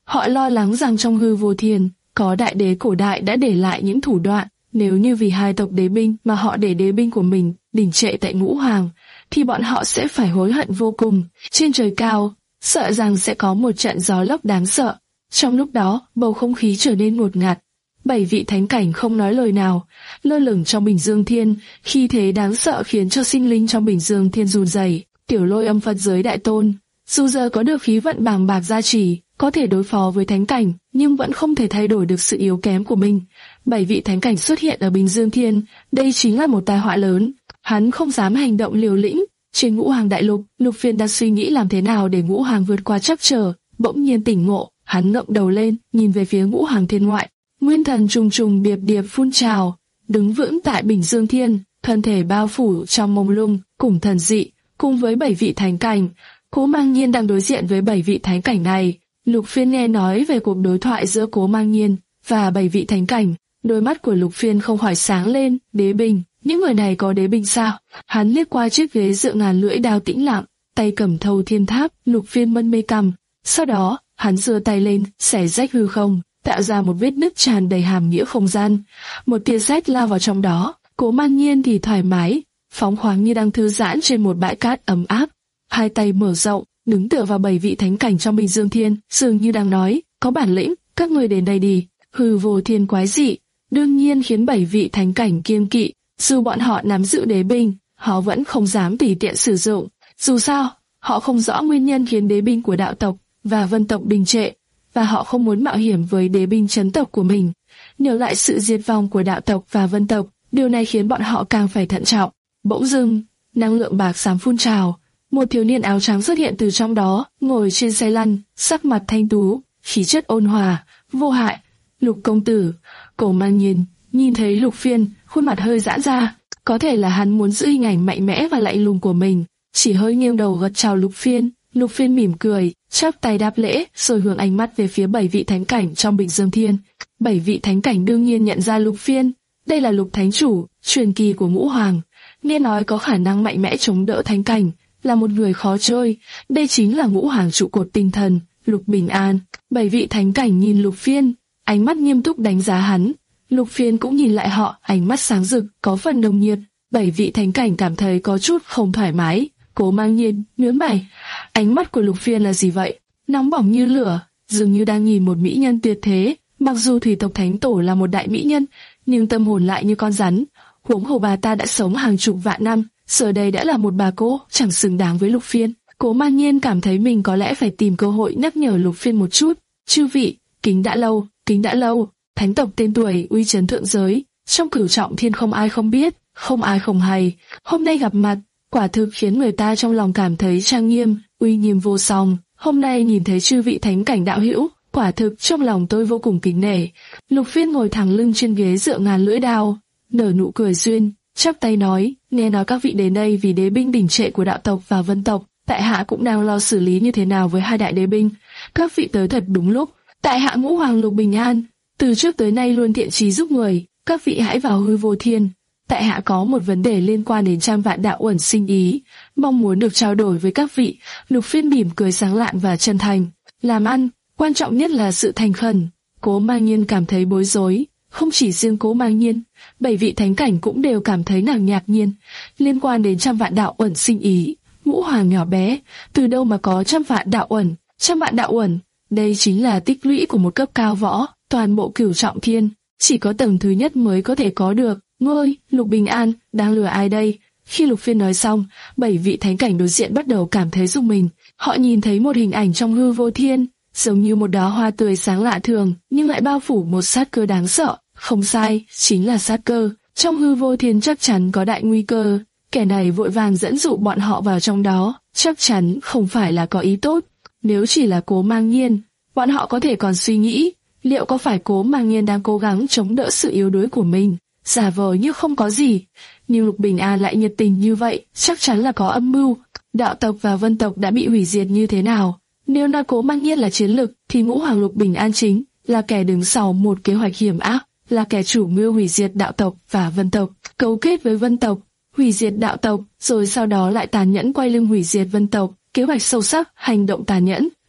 Họ lo lắng rằng trong hư vô thiên, có đại đế cổ đại đã để lại những thủ đoạn, nếu như vì hai tộc đế binh mà họ để đế binh của mình đình trệ tại Ngũ Hoàng, thì bọn họ sẽ phải hối hận vô cùng. Trên trời cao, sợ rằng sẽ có một trận gió lốc đáng sợ. Trong lúc đó, bầu không khí trở nên ngột ngạt. Bảy vị thánh cảnh không nói lời nào, lơ lửng trong Bình Dương Thiên, khi thế đáng sợ khiến cho sinh linh trong Bình Dương Thiên run rẩy. Tiểu Lôi Âm Phật giới đại tôn, dù giờ có được khí vận bàng bạc gia trì, có thể đối phó với thánh cảnh, nhưng vẫn không thể thay đổi được sự yếu kém của mình. Bảy vị thánh cảnh xuất hiện ở Bình Dương Thiên, đây chính là một tai họa lớn. Hắn không dám hành động liều lĩnh. Trên Ngũ Hoàng đại lục, Lục Phiên đang suy nghĩ làm thế nào để Ngũ Hoàng vượt qua trắc trở, bỗng nhiên tỉnh ngộ, hắn ngẩng đầu lên, nhìn về phía Ngũ Hoàng Thiên ngoại. Nguyên thần trùng trùng điệp điệp phun trào, đứng vững tại Bình Dương Thiên, thân thể bao phủ trong mông lung, cùng thần dị, cùng với bảy vị thánh cảnh. Cố Mang Nhiên đang đối diện với bảy vị thánh cảnh này. Lục Phiên nghe nói về cuộc đối thoại giữa Cố Mang Nhiên và bảy vị thánh cảnh, đôi mắt của Lục Phiên không khỏi sáng lên. Đế binh, những người này có đế binh sao? Hắn liếc qua chiếc ghế dựa ngàn lưỡi đao tĩnh lặng, tay cầm thâu thiên tháp. Lục Phiên mân mê cằm, sau đó hắn giơ tay lên, xẻ rách hư không, tạo ra một vết nứt tràn đầy hàm nghĩa không gian. Một tia sét lao vào trong đó. Cố Mang Nhiên thì thoải mái, phóng khoáng như đang thư giãn trên một bãi cát ấm áp. Hai tay mở rộng, đứng tựa vào bảy vị thánh cảnh trong Bình Dương Thiên, dường như đang nói, có bản lĩnh, các người đến đây đi. Hư vô thiên quái dị, đương nhiên khiến bảy vị thánh cảnh kiêng kỵ. Dù bọn họ nắm giữ đế binh, họ vẫn không dám tùy tiện sử dụng. Dù sao, họ không rõ nguyên nhân khiến đế binh của đạo tộc và vân tộc đình trệ, và họ không muốn mạo hiểm với đế binh chấn tộc của mình. Nhớ lại sự diệt vong của đạo tộc và vân tộc, điều này khiến bọn họ càng phải thận trọng. Bỗng dưng, năng lượng bạc xám phun trào, một thiếu niên áo trắng xuất hiện từ trong đó, ngồi trên xe lăn, sắc mặt thanh tú, khí chất ôn hòa, vô hại. Lục công tử. Cố Mang Nhiên nhìn thấy Lục Phiên, khuôn mặt hơi giãn ra, có thể là hắn muốn giữ hình ảnh mạnh mẽ và lạnh lùng của mình, chỉ hơi nghiêng đầu gật chào Lục Phiên. Lục Phiên mỉm cười, chắp tay đáp lễ, rồi hướng ánh mắt về phía bảy vị thánh cảnh trong Bình Dương Thiên. Bảy vị thánh cảnh đương nhiên nhận ra Lục Phiên, đây là Lục Thánh Chủ, truyền kỳ của Ngũ Hoàng, nghe nói có khả năng mạnh mẽ chống đỡ thánh cảnh, là một người khó chơi. Đây chính là Ngũ Hoàng trụ cột tinh thần, Lục Bình An. Bảy vị thánh cảnh nhìn Lục Phiên, ánh mắt nghiêm túc đánh giá hắn. Lục Phiên cũng nhìn lại họ, ánh mắt sáng rực, có phần nồng nhiệt. Bảy vị thánh cảnh cảm thấy có chút không thoải mái. Cố Mang Nhiên nhướng mày, ánh mắt của Lục Phiên là gì vậy? Nóng bỏng như lửa, dường như đang nhìn một mỹ nhân tuyệt thế. Mặc dù thủy tộc thánh tổ là một đại mỹ nhân, nhưng tâm hồn lại như con rắn. Huống hồ bà ta đã sống hàng chục vạn năm, giờ đây đã là một bà cô, chẳng xứng đáng với Lục Phiên. Cố Mang Nhiên cảm thấy mình có lẽ phải tìm cơ hội nhắc nhở Lục Phiên một chút. Chư vị, kính đã lâu, kính đã lâu. Thánh tộc tên tuổi uy chấn thượng giới, trong cửu trọng thiên không ai không biết, không ai không hay. Hôm nay gặp mặt, quả thực khiến người ta trong lòng cảm thấy trang nghiêm, uy nghiêm vô song. Hôm nay nhìn thấy chư vị thánh cảnh đạo hữu, quả thực trong lòng tôi vô cùng kính nể. Lục Phiên ngồi thẳng lưng trên ghế dựa ngàn lưỡi đao, nở nụ cười duyên, chắp tay nói, nghe nói các vị đến đây vì đế binh đỉnh trệ của đạo tộc và vân tộc, tại hạ cũng đang lo xử lý như thế nào với hai đại đế binh. Các vị tới thật đúng lúc, tại hạ Ngũ Hoàng Lục Bình An, từ trước tới nay luôn thiện chí giúp người, các vị hãy vào hư vô thiên. Tại hạ có một vấn đề liên quan đến trăm vạn đạo uẩn sinh ý, mong muốn được trao đổi với các vị. Lục Phiên mỉm cười sáng lạn và chân thành. Làm ăn, quan trọng nhất là sự thành khẩn. Cố Mang Nhiên cảm thấy bối rối, không chỉ riêng Cố Mang Nhiên, bảy vị thánh cảnh cũng đều cảm thấy nàng ngạc nhiên. Liên quan đến trăm vạn đạo uẩn sinh ý, Ngũ Hoàng nhỏ bé, từ đâu mà có trăm vạn đạo uẩn? Trăm vạn đạo uẩn, đây chính là tích lũy của một cấp cao võ, toàn bộ cửu trọng thiên, chỉ có tầng thứ nhất mới có thể có được. Ngươi, Lục Bình An, đang lừa ai đây? Khi Lục Phiên nói xong, bảy vị thánh cảnh đối diện bắt đầu cảm thấy rung mình. Họ nhìn thấy một hình ảnh trong hư vô thiên, giống như một đóa hoa tươi sáng lạ thường, nhưng lại bao phủ một sát cơ đáng sợ. Không sai, chính là sát cơ. Trong hư vô thiên chắc chắn có đại nguy cơ. Kẻ này vội vàng dẫn dụ bọn họ vào trong đó, chắc chắn không phải là có ý tốt. Nếu chỉ là Cố Mang Nhiên, bọn họ có thể còn suy nghĩ, liệu có phải Cố Mang Nhiên đang cố gắng chống đỡ sự yếu đuối của mình, giả vờ như không có gì. Nhưng Lục Bình An lại nhiệt tình như vậy, chắc chắn là có âm mưu. Đạo tộc và vân tộc đã bị hủy diệt như thế nào? Nếu nói Cố Mang Nhiên là chiến lực, thì Ngũ Hoàng Lục Bình An chính là kẻ đứng sau một kế hoạch hiểm ác, là kẻ chủ mưu hủy diệt đạo tộc và vân tộc, cấu kết với vân tộc, hủy diệt đạo tộc, rồi sau đó lại tàn nhẫn quay lưng hủy diệt vân tộc. Kế hoạch sâu sắc, hành động tàn nhẫn,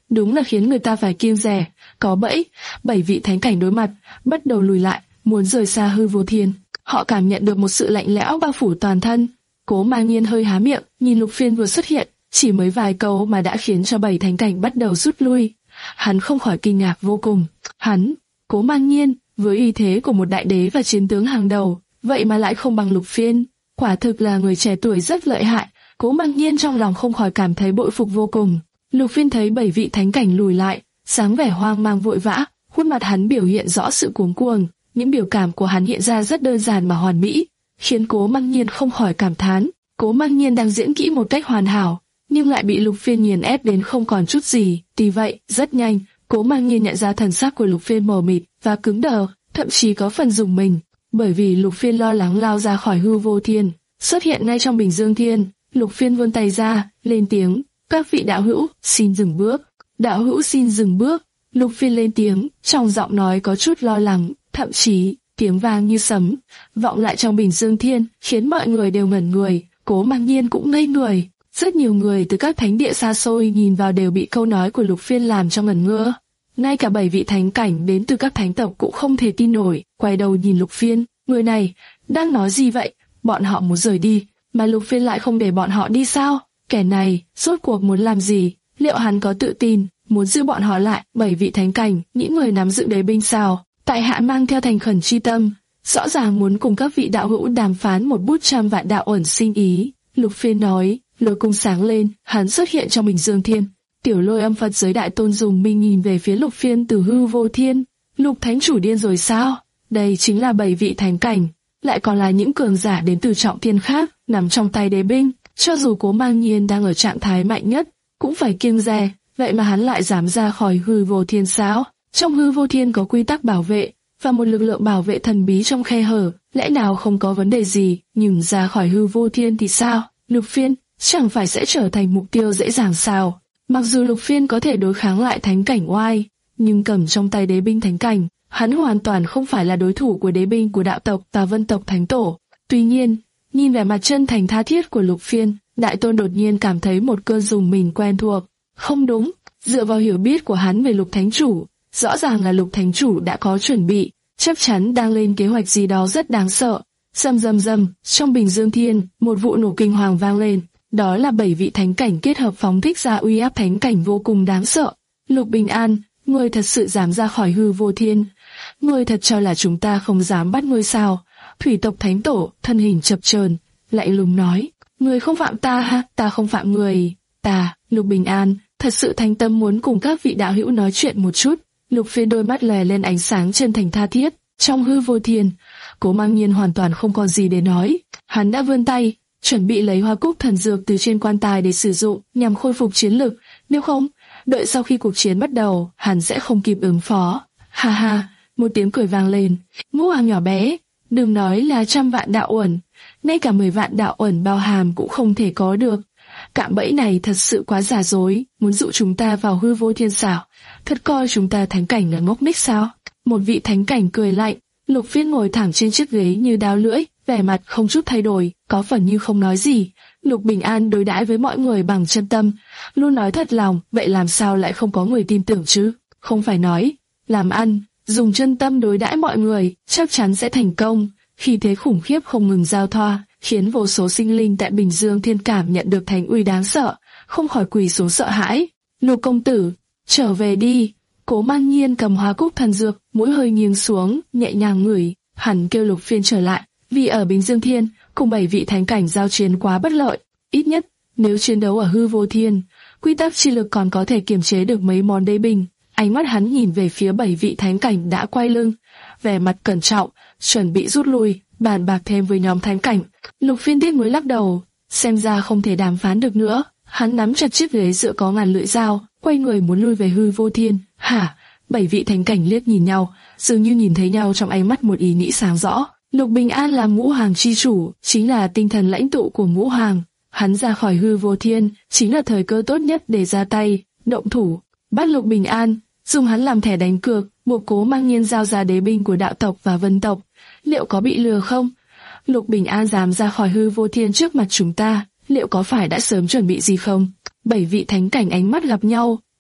đúng là khiến người ta phải kiêng dè. Có bẫy, bảy vị thánh cảnh đối mặt, bắt đầu lùi lại, muốn rời xa hư vô thiên. Họ cảm nhận được một sự lạnh lẽo bao phủ toàn thân. Cố Mang Nhiên hơi há miệng, nhìn Lục Phiên vừa xuất hiện, chỉ mới vài câu mà đã khiến cho bảy thánh cảnh bắt đầu rút lui. Hắn không khỏi kinh ngạc vô cùng. Hắn, Cố Mang Nhiên, với uy thế của một đại đế và chiến tướng hàng đầu, vậy mà lại không bằng Lục Phiên. Quả thực là người trẻ tuổi rất lợi hại. Cố Mang Nhiên trong lòng không khỏi cảm thấy bội phục vô cùng. Lục Phiên thấy bảy vị thánh cảnh lùi lại, sáng vẻ hoang mang vội vã, khuôn mặt hắn biểu hiện rõ sự cuống cuồng. Những biểu cảm của hắn hiện ra rất đơn giản mà hoàn mỹ, khiến Cố Mang Nhiên không khỏi cảm thán. Cố Mang Nhiên đang diễn kỹ một cách hoàn hảo, nhưng lại bị Lục Phiên nghiền ép đến không còn chút gì. Tuy vậy, rất nhanh, Cố Mang Nhiên nhận ra thần sắc của Lục Phiên mờ mịt và cứng đờ, thậm chí có phần rùng mình, bởi vì Lục Phiên lo lắng lao ra khỏi hư vô thiên, xuất hiện ngay trong Bình Dương Thiên. Lục Phiên vươn tay ra, lên tiếng: "Các vị đạo hữu, xin dừng bước." "Đạo hữu xin dừng bước." Lục Phiên lên tiếng, trong giọng nói có chút lo lắng, thậm chí tiếng vang như sấm vọng lại trong Bình Dương Thiên, khiến mọi người đều ngẩn người. Cố Mang Nhiên cũng ngây người. Rất nhiều người từ các thánh địa xa xôi nhìn vào đều bị câu nói của Lục Phiên làm cho ngẩn ngơ. Ngay cả bảy vị thánh cảnh đến từ các thánh tộc cũng không thể tin nổi, quay đầu nhìn Lục Phiên. Người này đang nói gì vậy? Bọn họ muốn rời đi, mà Lục Phiên lại không để bọn họ đi sao? Kẻ này rốt cuộc muốn làm gì? Liệu hắn có tự tin muốn giữ bọn họ lại? Bảy vị thánh cảnh, những người nắm giữ đế binh sao? Tại hạ mang theo thành khẩn chi tâm, rõ ràng muốn cùng các vị đạo hữu đàm phán một bút trăm vạn đạo ẩn sinh ý. Lục Phiên nói. Lôi cung sáng lên, hắn xuất hiện trong Bình Dương Thiên. Tiểu Lôi Âm Phật giới đại tôn dùng minh nhìn về phía Lục Phiên từ hư vô thiên. Lục thánh chủ điên rồi sao? Đây chính là bảy vị thánh cảnh, lại còn là những cường giả đến từ trọng thiên khác, nằm trong tay đế binh. Cho dù Cố Mang Nhiên đang ở trạng thái mạnh nhất, cũng phải kiêng dè. Vậy mà hắn lại dám ra khỏi hư vô thiên sao? Trong hư vô thiên có quy tắc bảo vệ và một lực lượng bảo vệ thần bí trong khe hở, lẽ nào không có vấn đề gì? Nhưng ra khỏi hư vô thiên thì sao? Lục Phiên chẳng phải sẽ trở thành mục tiêu dễ dàng sao? Mặc dù Lục Phiên có thể đối kháng lại thánh cảnh oai, nhưng cầm trong tay đế binh thánh cảnh, hắn hoàn toàn không phải là đối thủ của đế binh của đạo tộc Tà Vân tộc thánh tổ. Tuy nhiên, nhìn vẻ mặt chân thành tha thiết của Lục Phiên, đại tôn đột nhiên cảm thấy một cơn rùng mình quen thuộc. Không đúng, dựa vào hiểu biết của hắn về Lục thánh chủ, rõ ràng là Lục thánh chủ đã có chuẩn bị, chắc chắn đang lên kế hoạch gì đó rất đáng sợ. Rầm rầm rầm, trong Bình Dương Thiên, một vụ nổ kinh hoàng vang lên. Đó là bảy vị thánh cảnh kết hợp phóng thích ra uy áp thánh cảnh vô cùng đáng sợ. Lục Bình An, ngươi thật sự dám ra khỏi hư vô thiên? Ngươi thật cho là chúng ta không dám bắt ngươi sao? Thủy tộc thánh tổ, thân hình chập chờn, lạnh lùng nói: ngươi không phạm ta ha? Ta không phạm người. Ta, Lục Bình An, thật sự thành tâm muốn cùng các vị đạo hữu nói chuyện một chút. Lục Phiên đôi mắt lè lên ánh sáng chân thành tha thiết. Trong hư vô thiên, Cố Mang Nhiên hoàn toàn không còn gì để nói. Hắn đã vươn tay, chuẩn bị lấy hoa cúc thần dược từ trên quan tài để sử dụng nhằm khôi phục chiến lực. Nếu không, đợi sau khi cuộc chiến bắt đầu, hắn sẽ không kịp ứng phó. Ha ha, một tiếng cười vang lên. Ngũ Hoàng nhỏ bé, đừng nói là trăm vạn đạo uẩn, ngay cả mười vạn đạo uẩn bao hàm cũng không thể có được. Cạm bẫy này thật sự quá giả dối, muốn dụ chúng ta vào hư vô thiên xảo. Thật coi chúng ta thánh cảnh là ngốc nghếch sao? Một vị thánh cảnh cười lạnh. Lục Phiên ngồi thẳng trên chiếc ghế như đao lưỡi, vẻ mặt không chút thay đổi, có phần như không nói gì. Lục Bình An đối đãi với mọi người bằng chân tâm, luôn nói thật lòng, vậy làm sao lại không có người tin tưởng chứ? Không phải nói, làm ăn, dùng chân tâm đối đãi mọi người, chắc chắn sẽ thành công. Khi thế khủng khiếp không ngừng giao thoa, khiến vô số sinh linh tại Bình Dương Thiên cảm nhận được thánh uy đáng sợ, không khỏi quỳ xuống sợ hãi. Lục công tử, trở về đi. Cố Mang Nhiên cầm hoa cúc thần dược, mũi hơi nghiêng xuống, nhẹ nhàng ngửi. Hắn kêu Lục Phiên trở lại, vì ở Bình Dương Thiên cùng bảy vị thánh cảnh giao chiến quá bất lợi. Ít nhất, nếu chiến đấu ở hư vô thiên, quy tắc chi lực còn có thể kiềm chế được mấy món đế binh. Ánh mắt hắn nhìn về phía bảy vị thánh cảnh đã quay lưng, vẻ mặt cẩn trọng, chuẩn bị rút lui, bàn bạc thêm với nhóm thánh cảnh. Lục Phiên tiếc nuối lắc đầu, xem ra không thể đàm phán được nữa. Hắn nắm chặt chiếc ghế dựa có ngàn lưỡi dao, quay người muốn lui về hư vô thiên. Hả? Bảy vị thánh cảnh liếc nhìn nhau, dường như nhìn thấy nhau trong ánh mắt một ý nghĩ sáng rõ. Lục Bình An là ngũ hoàng chi chủ, chính là tinh thần lãnh tụ của ngũ hoàng. Hắn ra khỏi hư vô thiên, chính là thời cơ tốt nhất để ra tay, động thủ, bắt Lục Bình An, dùng hắn làm thẻ đánh cược, buộc Cố Mang Nhiên giao ra đế binh của đạo tộc và vân tộc. Liệu có bị lừa không? Lục Bình An dám ra khỏi hư vô thiên trước mặt chúng ta, liệu có phải đã sớm chuẩn bị gì không? Bảy vị thánh cảnh ánh mắt gặp nhau,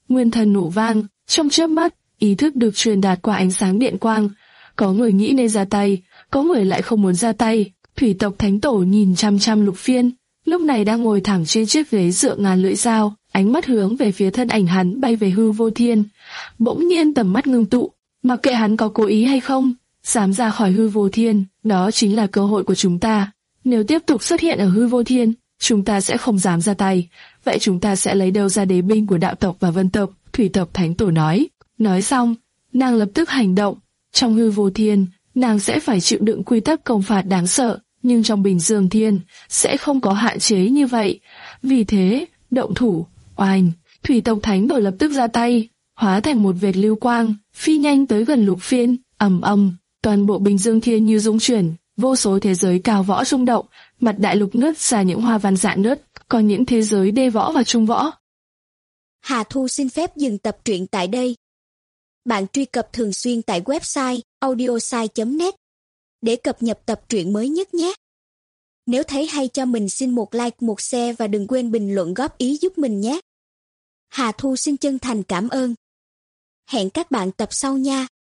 nguyên thần nổ vang, trong chớp mắt, ý thức được truyền đạt qua ánh sáng điện quang. Có người nghĩ nên ra tay, có người lại không muốn ra tay. Thủy tộc thánh tổ nhìn chăm chăm Lục Phiên, lúc này đang ngồi thẳng trên chiếc ghế dựa ngàn lưỡi dao, ánh mắt hướng về phía thân ảnh hắn bay về hư vô thiên. Bỗng nhiên tầm mắt ngưng tụ, mặc kệ hắn có cố ý hay không, dám ra khỏi hư vô thiên, đó chính là cơ hội của chúng ta. Nếu tiếp tục xuất hiện ở hư vô thiên, chúng ta sẽ không dám ra tay, vậy chúng ta sẽ lấy đâu ra đế binh của đạo tộc và vân tộc? Thủy tộc thánh tổ nói. Nói xong, nàng lập tức hành động. Trong hư vô thiên, nàng sẽ phải chịu đựng quy tắc công phạt đáng sợ, nhưng trong Bình Dương Thiên sẽ không có hạn chế như vậy. Vì thế, động thủ, oanh, thủy tộc thánh tổ lập tức ra tay, hóa thành một vệt lưu quang, phi nhanh tới gần Lục Phiên, ầm ầm, toàn bộ Bình Dương Thiên như rung chuyển, vô số thế giới cao võ rung động, mặt đại lục nứt ra những hoa văn rạn nứt, còn những thế giới đê võ và trung võ. Hà Thu xin phép dừng tập truyện tại đây. Bạn truy cập thường xuyên tại website audiosai chấm net để cập nhật tập truyện mới nhất nhé. Nếu thấy hay cho mình xin một like, một share và đừng quên bình luận góp ý giúp mình nhé. Hà Thu xin chân thành cảm ơn. Hẹn các bạn tập sau nha.